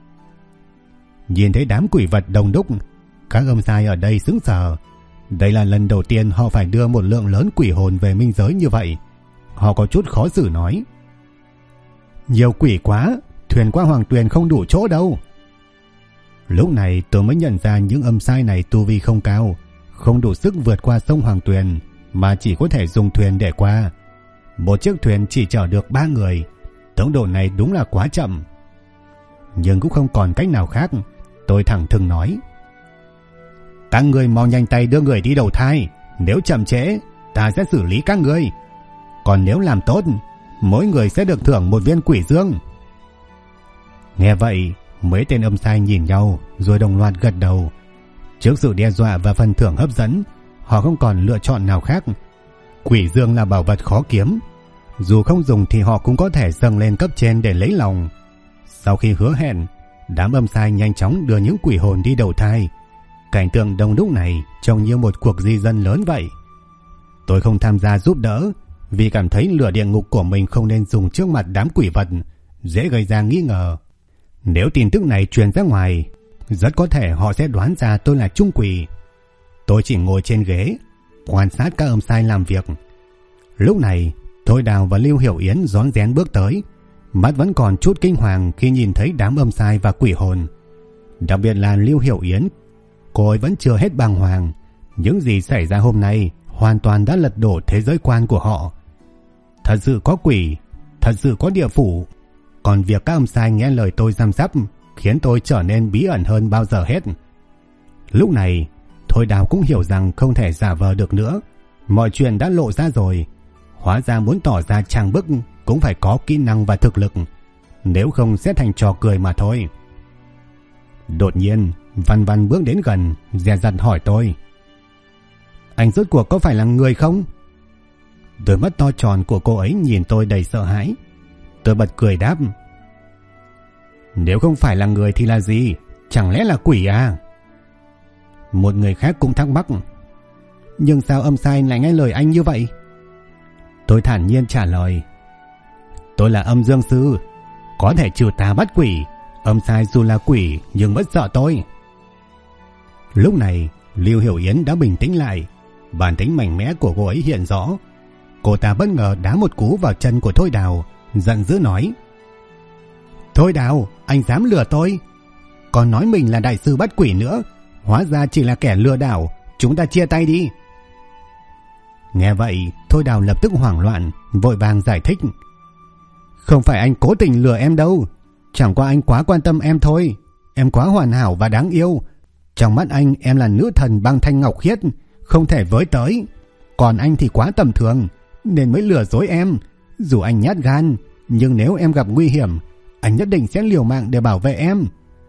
Speaker 1: Nhìn thấy đám quỷ vật đông đúc, các âm sai ở đây sững sờ. Đây là lần đầu tiên họ phải đưa một lượng lớn quỷ hồn về minh giới như vậy. Họ có chút khó xử nói: nhiều quỷ quá, thuyền qua Hoàng Tuyền không đủ chỗ đâu. Lúc này tôi mới nhận ra những âm sai này tu vi không cao, không đủ sức vượt qua sông Hoàng Tuyền, mà chỉ có thể dùng thuyền để qua. Một chiếc thuyền chỉ chở được 3 người, tốc độ này đúng là quá chậm. Nhưng cũng không còn cách nào khác, tôi thẳng thừng nói: các người mau nhanh tay đưa người đi đầu thai, nếu chậm trễ ta sẽ xử lý các người. Còn nếu làm tốt, mỗi người sẽ được thưởng 1 viên quỷ dương. Nghe vậy, mấy tên âm sai nhìn nhau rồi đồng loạt gật đầu. Trước sự đe dọa và phần thưởng hấp dẫn, họ không còn lựa chọn nào khác. Quỷ dương là bảo vật khó kiếm, dù không dùng thì họ cũng có thể dâng lên cấp trên để lấy lòng. Sau khi hứa hẹn, đám âm sai nhanh chóng đưa những quỷ hồn đi đầu thai. Cảnh tượng đông đúc này trông như một cuộc di dân lớn vậy. Tôi không tham gia giúp đỡ vì cảm thấy lửa địa ngục của mình không nên dùng trước mặt đám quỷ vật, dễ gây ra nghi ngờ. Nếu tin tức này truyền ra ngoài, rất có thể họ sẽ đoán ra tôi là trung quỷ. Tôi chỉ ngồi trên ghế quan sát các âm sai làm việc. Lúc này Thôi Đào và Lưu Hiểu Yến rón rén bước tới, mắt vẫn còn chút kinh hoàng khi nhìn thấy đám âm sai và quỷ hồn. Đặc biệt là Lưu Hiểu Yến, cô ấy vẫn chưa hết bàng hoàng. Những gì xảy ra hôm nay hoàn toàn đã lật đổ thế giới quan của họ. Thật sự có quỷ, thật sự có địa phủ. Còn việc các âm sai nghe lời tôi giam giáp khiến tôi trở nên bí ẩn hơn bao giờ hết. Lúc này Thôi Đào cũng hiểu rằng không thể giả vờ được nữa, mọi chuyện đã lộ ra rồi. Hóa ra muốn tỏ ra trang bức cũng phải có kỹ năng và thực lực, nếu không sẽ thành trò cười mà thôi. Đột nhiên Văn Văn bước đến gần, dè dặt hỏi tôi: anh rốt cuộc có phải là người không? Đôi mắt to tròn của cô ấy nhìn tôi đầy sợ hãi. Tôi bật cười đáp: nếu không phải là người thì là gì? Chẳng lẽ là quỷ à? Một người khác cũng thắc mắc: nhưng sao âm sai lại nghe lời anh như vậy? Tôi thản nhiên trả lời: tôi là âm dương sư, có thể trừ tà bắt quỷ. Âm sai dù là quỷ nhưng vẫn sợ tôi. Lúc này Lưu Hiểu Yến đã bình tĩnh lại, bản tính mạnh mẽ của cô ấy hiện rõ. Cô ta bất ngờ đá một cú vào chân của Thôi Đào, giận dữ nói: Thôi Đào, anh dám lừa tôi? Còn nói mình là đại sư bắt quỷ nữa, hóa ra chỉ là kẻ lừa đảo. Chúng ta chia tay đi. Nghe vậy Thôi Đào lập tức hoảng loạn, vội vàng giải thích: không phải anh cố tình lừa em đâu, chẳng qua anh quá quan tâm em thôi. Em quá hoàn hảo và đáng yêu, trong mắt anh em là nữ thần băng thanh ngọc khiết, không thể với tới. Còn anh thì quá tầm thường nên mới lừa dối em. Dù anh nhát gan, nhưng nếu em gặp nguy hiểm, anh nhất định sẽ liều mạng để bảo vệ em.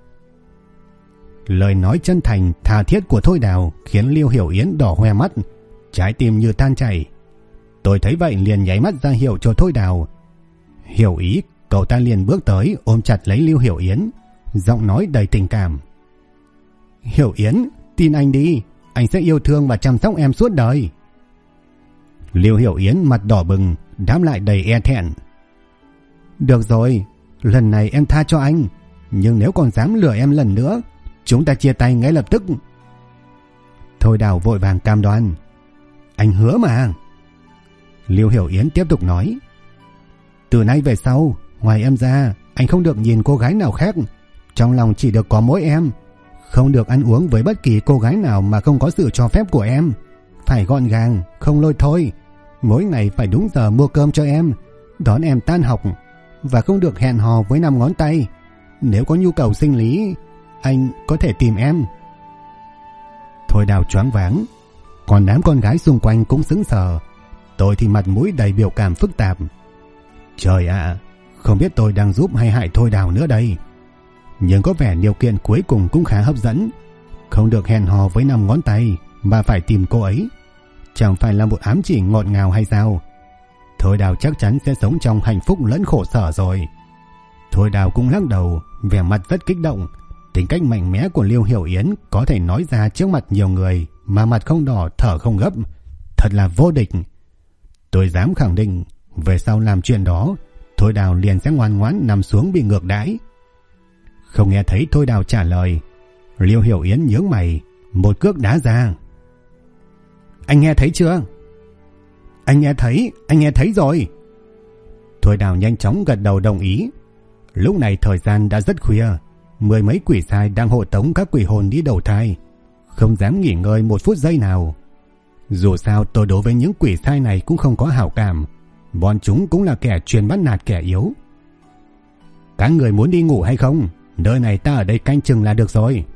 Speaker 1: Lời nói chân thành tha thiết của Thôi Đào khiến Lưu Hiểu Yến đỏ hoe mắt, trái tim như tan chảy. Tôi thấy vậy liền nháy mắt ra hiệu cho Thôi Đào. Hiểu ý, cậu ta liền bước tới ôm chặt lấy Lưu Hiểu Yến, giọng nói đầy tình cảm: Hiểu Yến, tin anh đi, anh sẽ yêu thương và chăm sóc em suốt đời. Lưu Hiểu Yến mặt đỏ bừng, đáp lại đầy e thẹn: được rồi, lần này em tha cho anh, nhưng nếu còn dám lừa em lần nữa, chúng ta chia tay ngay lập tức. Thôi Đào vội vàng cam đoan: anh hứa mà. Lưu Hiểu Yến tiếp tục nói: Từ nay về sau, ngoài em ra, anh không được nhìn cô gái nào khác. Trong lòng chỉ được có mỗi em. Không được ăn uống với bất kỳ cô gái nào mà không có sự cho phép của em. Phải gọn gàng, không lôi thôi. Mỗi ngày phải đúng giờ mua cơm cho em, đón em tan học. Và không được hẹn hò với 5 ngón tay. Nếu có nhu cầu sinh lý, anh có thể tìm em. Thôi Đào choáng váng. Còn đám con gái xung quanh cũng sững sờ. Tôi thì mặt mũi đầy biểu cảm phức tạp. Trời ạ, không biết tôi đang giúp hay hại Thôi Đào nữa đây. Nhưng có vẻ điều kiện cuối cùng cũng khá hấp dẫn. Không được hẹn hò với 5 ngón tay mà phải tìm cô ấy. Chẳng phải là một ám chỉ ngọt ngào hay sao? Thôi Đào chắc chắn sẽ sống trong hạnh phúc lẫn khổ sở rồi. Thôi Đào cũng lắc đầu, vẻ mặt rất kích động. Tính cách mạnh mẽ của Liêu Hiểu Yến có thể nói ra trước mặt nhiều người mà mặt không đỏ thở không gấp. Thật là vô địch. Tôi dám khẳng định về sau làm chuyện đó, Thôi Đào liền sẽ ngoan ngoãn nằm xuống bị ngược đãi. Không nghe thấy Thôi Đào trả lời, Liêu Hiểu Yến nhướng mày, một cước đá ra. Anh nghe thấy chưa? Anh nghe thấy rồi. Thôi Đào nhanh chóng gật đầu đồng ý. Lúc này thời gian đã rất khuya, 10 mấy quỷ sai đang hộ tống các quỷ hồn đi đầu thai, không dám nghỉ ngơi một phút giây nào. Dù sao tôi đối với những quỷ sai này cũng không có hảo cảm, bọn chúng cũng là kẻ chuyên bắt nạt kẻ yếu. Các người muốn đi ngủ hay không? Nơi này ta ở đây canh chừng là được rồi.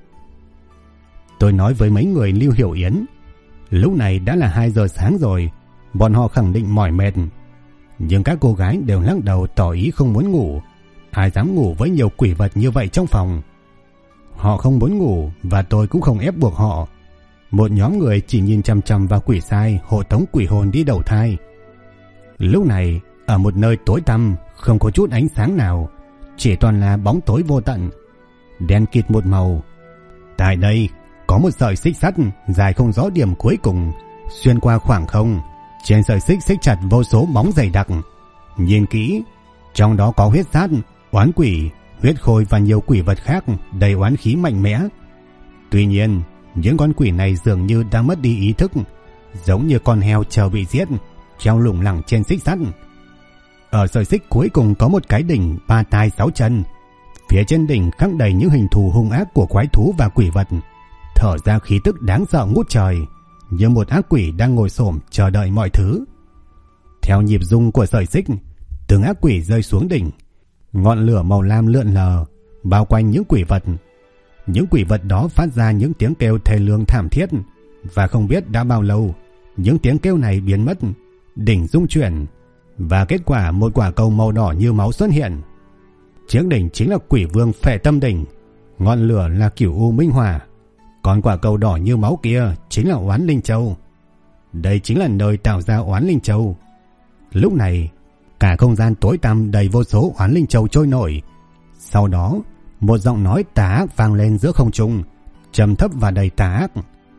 Speaker 1: Tôi nói với mấy người Liêu Hiểu Yến. Lúc này đã là 2 giờ sáng rồi, bọn họ khẳng định mỏi mệt. Nhưng các cô gái đều lắc đầu tỏ ý không muốn ngủ. Ai dám ngủ với nhiều quỷ vật như vậy trong phòng? Họ không muốn ngủ và tôi cũng không ép buộc họ. Một nhóm người chỉ nhìn chằm chằm vào quỷ sai hộ tống quỷ hồn đi đầu thai. Lúc này, ở một nơi tối tăm, không có chút ánh sáng nào, chỉ toàn là bóng tối vô tận, đen kịt một màu. Tại đây, có một sợi xích sắt dài không rõ điểm cuối cùng, xuyên qua khoảng không. Trên sợi xích xích chặt vô số bóng dày đặc. Nhìn kỹ, trong đó có huyết sát, oán quỷ, huyết khôi và nhiều quỷ vật khác đầy oán khí mạnh mẽ. Tuy nhiên, những con quỷ này dường như đang mất đi ý thức, giống như con heo chờ bị giết, treo lủng lẳng trên xích sắt. Ở sợi xích cuối cùng có một cái đỉnh 3 tai 6 chân. Phía trên đỉnh khắc đầy những hình thù hung ác của quái thú và quỷ vật, thở ra khí tức đáng sợ ngút trời, như một ác quỷ đang ngồi xổm chờ đợi mọi thứ. Theo nhịp rung của sợi xích, từng ác quỷ rơi xuống đỉnh. Ngọn lửa màu lam lượn lờ bao quanh những quỷ vật. Những quỷ vật đó phát ra những tiếng kêu thê lương thảm thiết, và không biết đã bao lâu những tiếng kêu này biến mất. Đỉnh rung chuyển, và kết quả một quả cầu màu đỏ như máu xuất hiện. Chiếc đỉnh chính là Quỷ Vương Phệ Tâm Đỉnh, ngọn lửa là Cửu U Minh Hỏa, còn quả cầu đỏ như máu kia chính là Oán Linh Châu. Đây chính là nơi tạo ra Oán Linh Châu. Lúc này, cả không gian tối tăm đầy vô số Oán Linh Châu trôi nổi. Sau đó, một giọng nói tà ác vang lên giữa không trung, trầm thấp và đầy tà ác.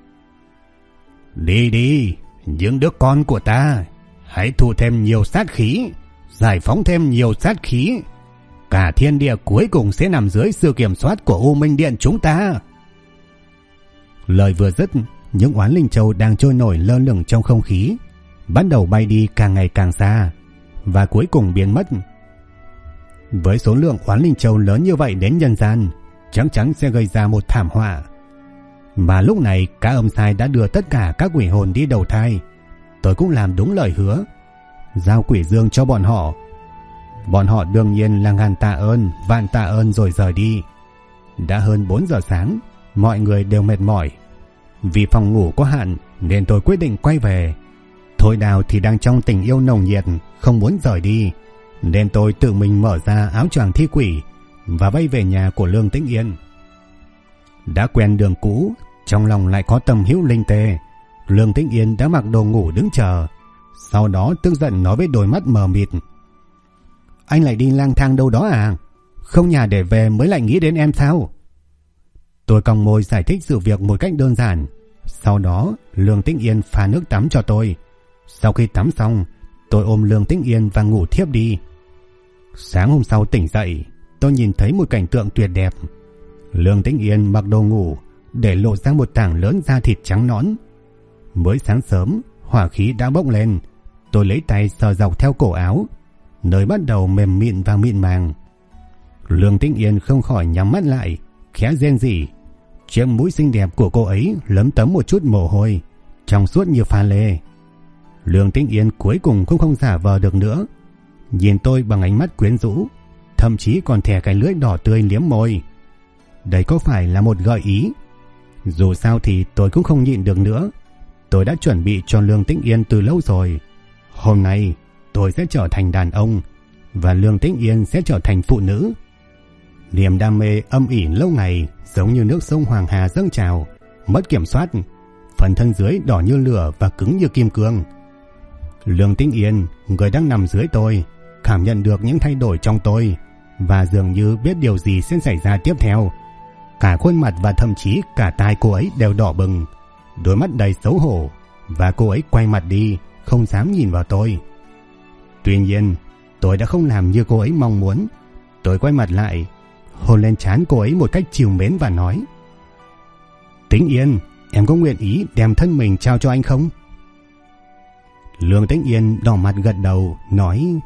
Speaker 1: Đi đi, những đứa con của ta, hãy thu thêm nhiều sát khí, giải phóng thêm nhiều sát khí. Cả thiên địa cuối cùng sẽ nằm dưới sự kiểm soát của U Minh Điện chúng ta. Lời vừa dứt, những Oán Linh Châu đang trôi nổi lơ lửng trong không khí bắt đầu bay đi càng ngày càng xa, và cuối cùng biến mất. Với số lượng Oán Linh Châu lớn như vậy đến nhân gian, chắc chắn sẽ gây ra một thảm họa. Mà lúc này các âm sai đã đưa tất cả các quỷ hồn đi đầu thai. Tôi cũng làm đúng lời hứa, giao quỷ dương cho bọn họ. Bọn họ đương nhiên là ngàn tạ ơn, vạn tạ ơn rồi rời đi. Đã hơn 4 giờ sáng, mọi người đều mệt mỏi. Vì phòng ngủ có hạn nên tôi quyết định quay về. Thôi Đào thì đang trong tình yêu nồng nhiệt, không muốn rời đi, nên tôi tự mình mở ra áo choàng thi quỷ và bay về nhà của Lương Tĩnh Yên. Đã quen đường cũ, trong lòng lại có tâm hữu linh tê, Lương Tĩnh Yên đã mặc đồ ngủ đứng chờ. Sau đó tức giận nói với đôi mắt mờ mịt: Anh lại đi lang thang đâu đó à? Không nhà để về mới lại nghĩ đến em sao? Tôi cong môi giải thích sự việc một cách đơn giản. Sau đó Lương Tĩnh Yên pha nước tắm cho tôi. Sau khi tắm xong, tôi ôm Lương Tĩnh Yên và ngủ thiếp đi. Sáng hôm sau tỉnh dậy, tôi nhìn thấy một cảnh tượng tuyệt đẹp. Lương Tĩnh Yên mặc đồ ngủ để lộ ra một tảng lớn da thịt trắng nõn. Mới sáng sớm, hỏa khí đã bốc lên. Tôi lấy tay sờ dọc theo cổ áo. nơi bắt đầu mềm mịn và mịn màng. Lương Tĩnh Yên không khỏi nhắm mắt lại, khẽ rên rỉ. Chiếc mũi xinh đẹp của cô ấy lấm tấm một chút mồ hôi, trong suốt như pha lê. Lương Tĩnh Yên cuối cùng cũng không giả vờ được nữa, nhìn tôi bằng ánh mắt quyến rũ, thậm chí còn thè cái lưỡi đỏ tươi liếm môi. Đây có phải là một gợi ý? Dù sao thì tôi cũng không nhịn được nữa. Tôi đã chuẩn bị cho Lương Tĩnh Yên từ lâu rồi. Hôm nay tôi sẽ trở thành đàn ông, và Lương Tĩnh Yên sẽ trở thành phụ nữ. Niềm đam mê âm ỉ lâu ngày giống như nước sông Hoàng Hà dâng trào, mất kiểm soát. Phần thân dưới đỏ như lửa và cứng như kim cương. Lương Tĩnh Yên, người đang nằm dưới tôi, cảm nhận được những thay đổi trong tôi, và dường như biết điều gì sẽ xảy ra tiếp theo. Cả khuôn mặt và thậm chí cả tai cô ấy đều đỏ bừng, đôi mắt đầy xấu hổ, và cô ấy quay mặt đi, không dám nhìn vào tôi. Tuy nhiên, tôi đã không làm như cô ấy mong muốn. Tôi quay mặt lại, hôn lên trán cô ấy một cách trìu mến và nói: Tĩnh Yên, em có nguyện ý đem thân mình trao cho anh không? Lương Tĩnh Yên đỏ mặt gật đầu, nói: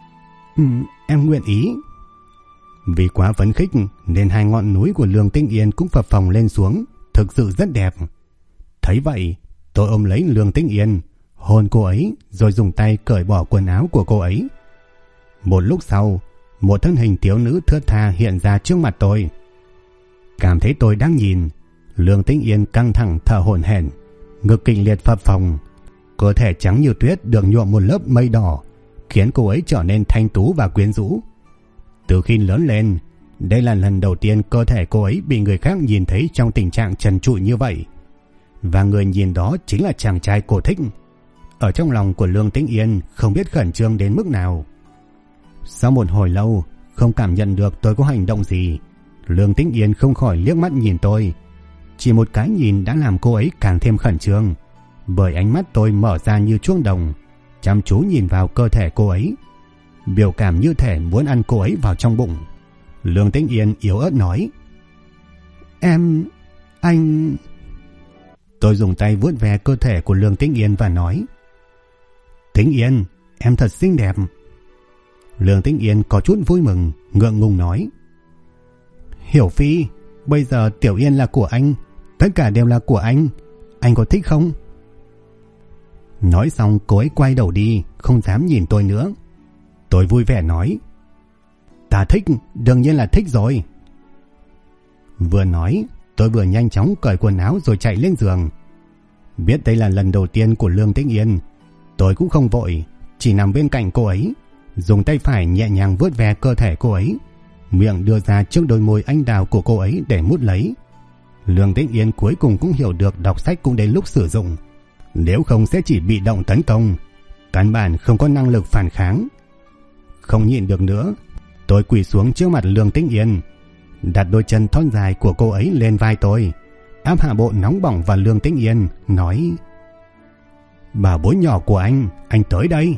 Speaker 1: Em nguyện ý. Vì quá phấn khích nên hai ngọn núi của Lương Tĩnh Yên cũng phập phồng lên xuống, thực sự rất đẹp. Thấy vậy, tôi ôm lấy Lương Tĩnh Yên, hôn cô ấy, rồi dùng tay cởi bỏ quần áo của cô ấy. Một lúc sau, một thân hình thiếu nữ thướt tha hiện ra trước mặt tôi. Cảm thấy tôi đang nhìn, Lương Tĩnh Yên căng thẳng thở hổn hển, ngực kịch liệt phập phồng, cơ thể trắng như tuyết được nhuộm một lớp mây đỏ, khiến cô ấy trở nên thanh tú và quyến rũ. Từ khi lớn lên, đây là lần đầu tiên cơ thể cô ấy bị người khác nhìn thấy trong tình trạng trần trụi như vậy, và người nhìn đó chính là chàng trai cô thích. Ở trong lòng của Lương Tĩnh Yên không biết khẩn trương đến mức nào. Sau một hồi lâu không cảm nhận được tôi có hành động gì, Lương Tĩnh Yên không khỏi liếc mắt nhìn tôi. Chỉ một cái nhìn đã làm cô ấy càng thêm khẩn trương, bởi ánh mắt tôi mở ra như chuông đồng, chăm chú nhìn vào cơ thể cô ấy, biểu cảm như thể muốn ăn cô ấy vào trong bụng. Lương Tĩnh Yên yếu ớt nói: Anh... Tôi dùng tay vuốt ve cơ thể của Lương Tĩnh Yên và nói: Tĩnh Yên, em thật xinh đẹp. Lương Tĩnh Yên có chút vui mừng, ngượng ngùng nói: Hiểu Phi, bây giờ Tiểu Yên là của anh, tất cả đều là của anh có thích không? Nói xong cô ấy quay đầu đi, không dám nhìn tôi nữa. Tôi vui vẻ nói: Ta thích, đương nhiên là thích rồi. Vừa nói, tôi vừa nhanh chóng cởi quần áo rồi chạy lên giường. Biết đây là lần đầu tiên của Lương Tĩnh Yên, tôi cũng không vội, chỉ nằm bên cạnh cô ấy, dùng tay phải nhẹ nhàng vuốt ve cơ thể cô ấy, miệng đưa ra trước đôi môi anh đào của cô ấy để mút lấy. Lương Tĩnh Yên cuối cùng cũng hiểu được đọc sách cũng đến lúc sử dụng, nếu không sẽ chỉ bị động tấn công, căn bản không có năng lực phản kháng. Không nhịn được nữa, tôi quỳ xuống trước mặt Lương Tĩnh Yên, đặt đôi chân thon dài của cô ấy lên vai tôi, áp hạ bộ nóng bỏng vào Lương Tĩnh Yên, nói: Bà bối nhỏ của anh tới đây.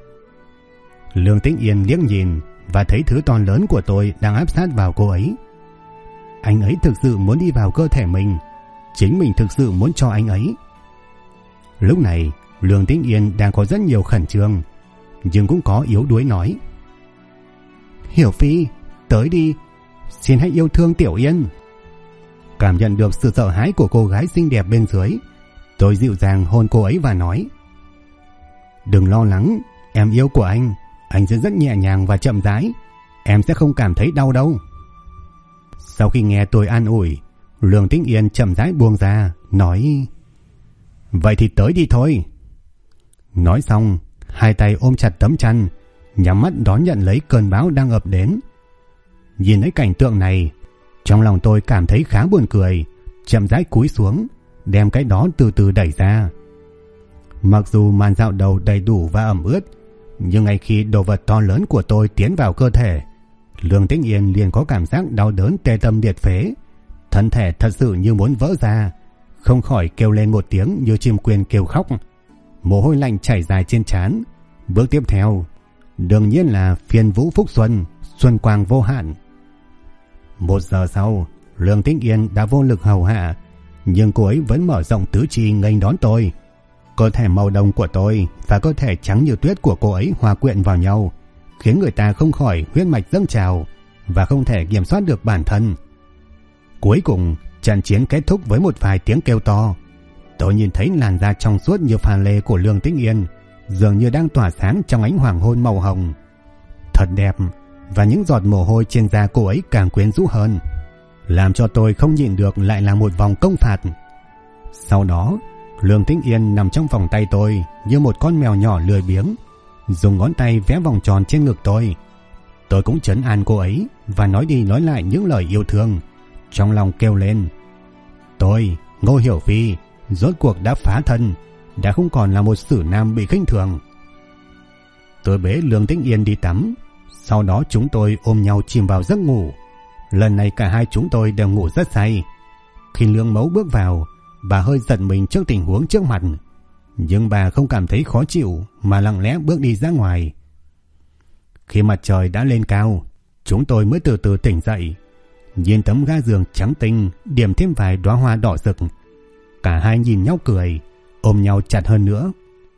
Speaker 1: Lương Tĩnh Yên liếc nhìn và thấy thứ to lớn của tôi đang áp sát vào cô ấy. Anh ấy thực sự muốn đi vào cơ thể mình, chính mình thực sự muốn cho anh ấy. Lúc này Lương Tĩnh Yên đang có rất nhiều khẩn trương, nhưng cũng có yếu đuối nói: Hiểu Phi, tới đi, xin hãy yêu thương Tiểu Yên. Cảm nhận được sự sợ hãi của cô gái xinh đẹp bên dưới, tôi dịu dàng hôn cô ấy và nói: Đừng lo lắng, em yêu của anh sẽ rất nhẹ nhàng và chậm rãi, em sẽ không cảm thấy đau đâu. Sau khi nghe tôi an ủi, Lương Tĩnh Yên chậm rãi buông ra, nói: Vậy thì tới đi thôi. Nói xong, hai tay ôm chặt tấm chăn, nhắm mắt đón nhận lấy cơn bão đang ập đến. Nhìn thấy cảnh tượng này, trong lòng tôi cảm thấy khá buồn cười, chậm rãi cúi xuống, đem cái đó từ từ đẩy ra. Mặc dù màn dạo đầu đầy đủ và ẩm ướt, nhưng ngay khi đồ vật to lớn của tôi tiến vào cơ thể, Lương Tĩnh Yên liền có cảm giác đau đớn tê tâm liệt phế, thân thể thật sự như muốn vỡ ra, không khỏi kêu lên một tiếng như chim quyên kêu khóc. Mồ hôi lạnh chảy dài trên trán. Bước tiếp theo đương nhiên là phiên vũ phúc xuân, xuân quang vô hạn. 1 giờ sau, Lương Tĩnh Yên đã vô lực hầu hạ, nhưng cô ấy vẫn mở rộng tứ chi nghênh đón tôi. Cơ thể màu đồng của tôi và cơ thể trắng như tuyết của cô ấy hòa quyện vào nhau, khiến người ta không khỏi huyết mạch dâng trào và không thể kiểm soát được bản thân. Cuối cùng, trận chiến kết thúc với một vài tiếng kêu to. Tôi nhìn thấy làn da trong suốt như pha lê của Lương Tĩnh Yên dường như đang tỏa sáng trong ánh hoàng hôn màu hồng. Thật đẹp, và những giọt mồ hôi trên da cô ấy càng quyến rũ hơn, làm cho tôi không nhịn được lại là một vòng công phạt. Sau đó, Lương Tĩnh Yên nằm trong vòng tay tôi như một con mèo nhỏ lười biếng, dùng ngón tay vẽ vòng tròn trên ngực tôi. Tôi cũng trấn an cô ấy và nói đi nói lại những lời yêu thương, trong lòng kêu lên: tôi, Ngô Hiểu Phi, rốt cuộc đã phá thân, đã không còn là một sử nam bị khinh thường. Tôi bế Lương Tĩnh Yên đi tắm, sau đó chúng tôi ôm nhau chìm vào giấc ngủ. Lần này cả hai chúng tôi đều ngủ rất say. Khi Lương Mẫu bước vào, bà hơi giật mình trước tình huống trước mặt, nhưng bà không cảm thấy khó chịu mà lặng lẽ bước đi ra ngoài. Khi mặt trời đã lên cao, chúng tôi mới từ từ tỉnh dậy. Nhìn tấm ga giường trắng tinh điểm thêm vài đóa hoa đỏ rực, cả hai nhìn nhau cười, ôm nhau chặt hơn nữa.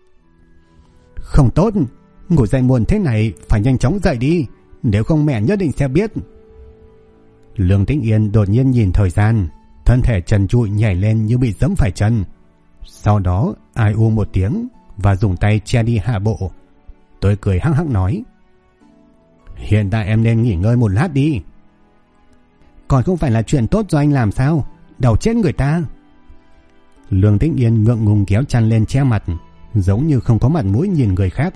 Speaker 1: Không tốt, ngủ dậy muộn thế này phải nhanh chóng dậy đi, nếu không mẹ nhất định sẽ biết. Lương Tĩnh Yên đột nhiên nhìn thời gian, thân thể trần trụi nhảy lên như bị giẫm phải chân. Sau đó ai u một tiếng và dùng tay che đi hạ bộ. Tôi cười hắc hắc nói: hiện tại em nên nghỉ ngơi một lát đi. Còn không phải là chuyện tốt do anh làm sao, đau chết người ta. Lương Tĩnh Yên ngượng ngùng kéo chăn lên che mặt, giống như không có mặt mũi nhìn người khác.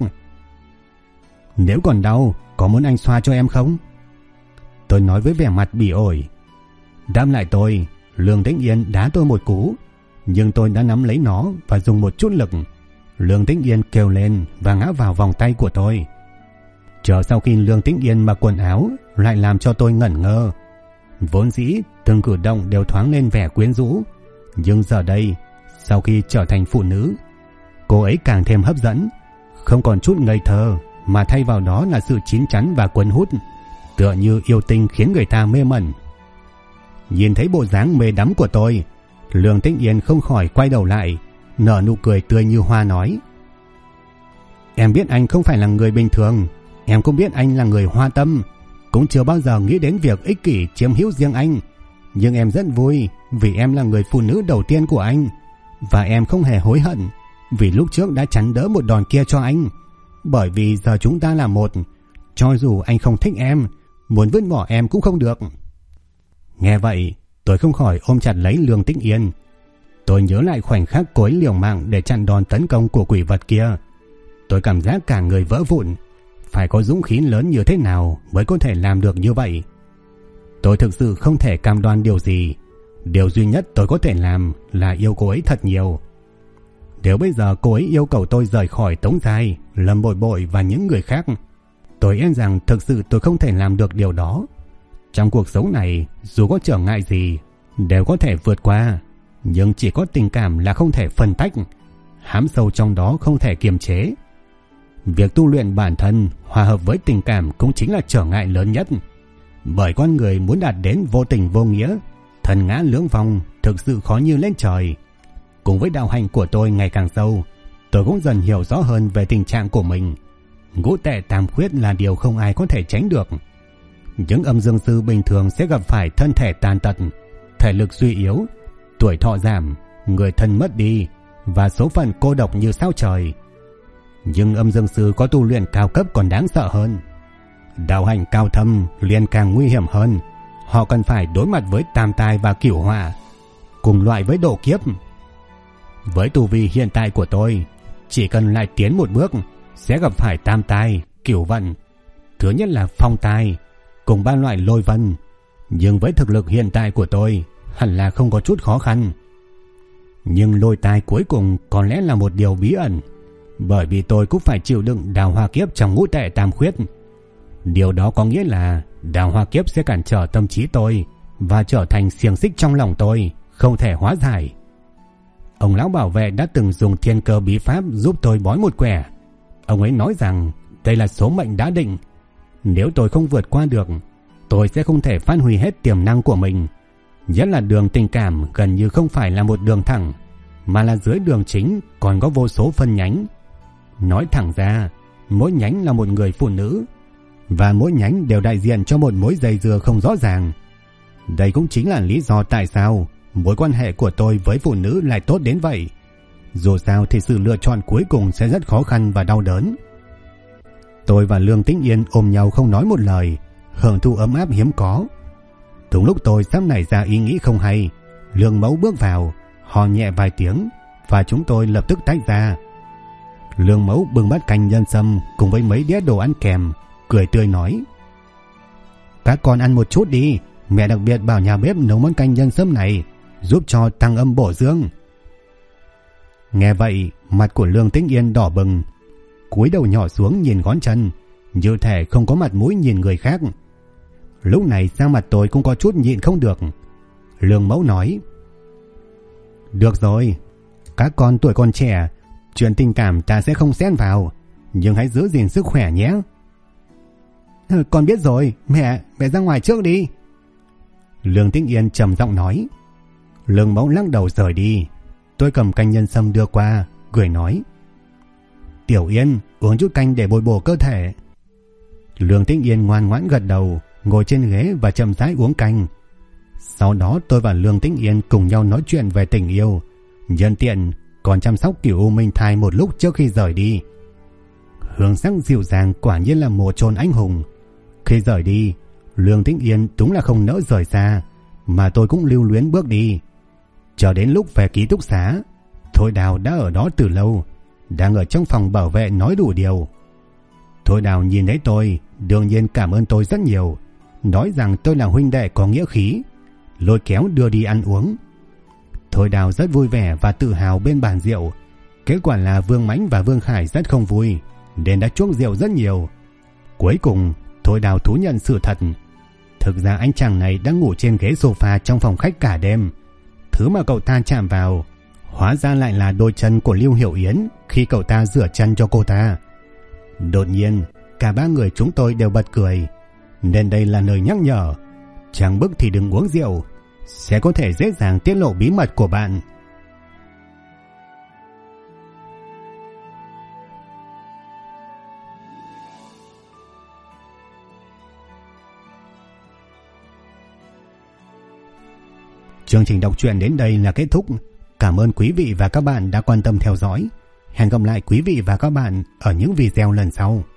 Speaker 1: Nếu còn đau, có muốn anh xoa cho em không? Tôi nói với vẻ mặt bỉ ổi. Đáp lại tôi, Lương Tĩnh Yên đá tôi một cú, nhưng tôi đã nắm lấy nó và dùng một chút lực. Lương Tĩnh Yên kêu lên và ngã vào vòng tay của tôi. Chờ sau khi Lương Tĩnh Yên mặc quần áo lại làm cho tôi ngẩn ngơ. Vốn dĩ từng cử động đều thoáng lên vẻ quyến rũ, nhưng giờ đây, sau khi trở thành phụ nữ, cô ấy càng thêm hấp dẫn, không còn chút ngây thơ, mà thay vào đó là sự chín chắn và cuốn hút, tựa như yêu tinh khiến người ta mê mẩn. Nhìn thấy bộ dáng mê đắm của tôi, Lương Tĩnh Yên không khỏi quay đầu lại, nở nụ cười tươi như hoa nói: em biết anh không phải là người bình thường, em cũng biết anh là người hoa tâm, cũng chưa bao giờ nghĩ đến việc ích kỷ chiếm hữu riêng anh, nhưng em rất vui vì em là người phụ nữ đầu tiên của anh, và em không hề hối hận vì lúc trước đã chắn đỡ một đòn kia cho anh, bởi vì giờ chúng ta là một, cho dù anh không thích em, muốn vứt bỏ em cũng không được. Nghe vậy, tôi không khỏi ôm chặt lấy Lương Tĩnh Yên. Tôi nhớ lại khoảnh khắc cô ấy liều mạng để chặn đòn tấn công của quỷ vật kia. Tôi cảm giác cả người vỡ vụn. Phải có dũng khí lớn như thế nào mới có thể làm được như vậy? Tôi thực sự không thể cam đoan điều gì. Điều duy nhất tôi có thể làm là yêu cô ấy thật nhiều. Nếu bây giờ cô ấy yêu cầu tôi rời khỏi Tống Giai, Lâm Bội Bội và những người khác, tôi e rằng thực sự tôi không thể làm được điều đó. Trong cuộc sống này, dù có trở ngại gì, đều có thể vượt qua, nhưng chỉ có tình cảm là không thể phân tách, hãm sâu trong đó không thể kiềm chế. Việc tu luyện bản thân hòa hợp với tình cảm cũng chính là trở ngại lớn nhất, bởi con người muốn đạt đến vô tình vô nghĩa, thần ngã lưỡng vong thực sự khó như lên trời. Cùng với đạo hành của tôi ngày càng sâu, tôi cũng dần hiểu rõ hơn về tình trạng của mình. Ngũ tệ tam khuyết là điều không ai có thể tránh được. Những âm dương sư bình thường sẽ gặp phải thân thể tàn tật, thể lực suy yếu, tuổi thọ giảm, người thân mất đi và số phận cô độc như sao trời. Nhưng âm dương sư có tu luyện cao cấp còn đáng sợ hơn. Đạo hành cao thâm liền càng nguy hiểm hơn. Họ cần phải đối mặt với tam tai và cửu họa, cùng loại với độ kiếp. Với tu vi hiện tại của tôi, chỉ cần lại tiến một bước sẽ gặp phải tam tai, cửu vận. Thứ nhất là phong tai, cùng ba loại lôi vân. Nhưng với thực lực hiện tại của tôi, hẳn là không có chút khó khăn. Nhưng lôi tai cuối cùng có lẽ là một điều bí ẩn, bởi vì tôi cũng phải chịu đựng đào hoa kiếp trong ngũ tệ tam khuyết. Điều đó có nghĩa là đào hoa kiếp sẽ cản trở tâm trí tôi và trở thành xiềng xích trong lòng tôi, không thể hóa giải. Ông lão bảo vệ đã từng dùng thiên cơ bí pháp giúp tôi bói một quẻ. Ông ấy nói rằng đây là số mệnh đã định. Nếu tôi không vượt qua được, tôi sẽ không thể phát huy hết tiềm năng của mình. Nhất là đường tình cảm gần như không phải là một đường thẳng, mà là dưới đường chính còn có vô số phân nhánh. Nói thẳng ra, mỗi nhánh là một người phụ nữ, và mỗi nhánh đều đại diện cho một mối dây dưa không rõ ràng. Đây cũng chính là lý do tại sao mối quan hệ của tôi với phụ nữ lại tốt đến vậy. Dù sao thì sự lựa chọn cuối cùng sẽ rất khó khăn và đau đớn. Tôi và Lương Tĩnh Yên ôm nhau không nói một lời, hưởng thụ ấm áp hiếm có. Đúng lúc tôi sắp nảy ra ý nghĩ không hay, Lương Mẫu bước vào, hò nhẹ vài tiếng và chúng tôi lập tức tách ra. Lương Mẫu bưng bát canh nhân sâm cùng với mấy đĩa đồ ăn kèm, cười tươi nói: "Các con ăn một chút đi, mẹ đặc biệt bảo nhà bếp nấu món canh nhân sâm này, giúp cho tăng âm bổ dưỡng." Nghe vậy, mặt của Lương Tĩnh Yên đỏ bừng, cúi đầu nhỏ xuống nhìn ngón chân, như thể không có mặt mũi nhìn người khác. Lúc này sang mặt tôi cũng có chút nhịn không được. Lương Mẫu nói: "Được rồi, các con tuổi còn trẻ, chuyện tình cảm ta sẽ không xen vào, nhưng hãy giữ gìn sức khỏe nhé." "Con biết rồi, mẹ ra ngoài trước đi." Lương Tĩnh Yên trầm giọng nói. Lương Mẫu lắc đầu rời đi. Tôi cầm canh nhân sâm đưa qua, cười nói: "Tiểu Yên, uống chút canh để bồi bổ cơ thể." Lương Tĩnh Yên ngoan ngoãn gật đầu, ngồi trên ghế và chậm rãi uống canh. Sau đó tôi và Lương Tĩnh Yên cùng nhau nói chuyện về tình yêu, nhân tiện còn chăm sóc Cửu U Minh thai một lúc trước khi rời đi. Hương sắc dịu dàng quả nhiên là mồ chôn anh hùng. Khi rời đi, Lương Tĩnh Yên đúng là không nỡ rời xa, mà tôi cũng lưu luyến bước đi. Chờ đến lúc về ký túc xá, Thôi Đào đã ở đó từ lâu, đang ở trong phòng bảo vệ nói đủ điều. Thôi Đào nhìn thấy tôi, đương nhiên cảm ơn tôi rất nhiều, nói rằng tôi là huynh đệ có nghĩa khí, lôi kéo đưa đi ăn uống. Thôi Đào rất vui vẻ và tự hào bên bàn rượu. Kết quả là Vương Mãnh và Vương Khải rất không vui, nên đã chuốc rượu rất nhiều. Cuối cùng Thôi Đào thú nhận sự thật. Thực ra anh chàng này đang ngủ trên ghế sofa trong phòng khách cả đêm. Thứ mà cậu ta chạm vào hóa ra lại là đôi chân của Lưu Hiểu Yến khi cậu ta rửa chân cho cô ta. Đột nhiên cả ba người chúng tôi đều bật cười, nên đây là lời nhắc nhở: trang bức thì đừng uống rượu, sẽ có thể dễ dàng tiết lộ bí mật của bạn. Chương trình đọc truyện đến đây là kết thúc. Cảm ơn quý vị và các bạn đã quan tâm theo dõi. Hẹn gặp lại quý vị và các bạn ở những video lần sau.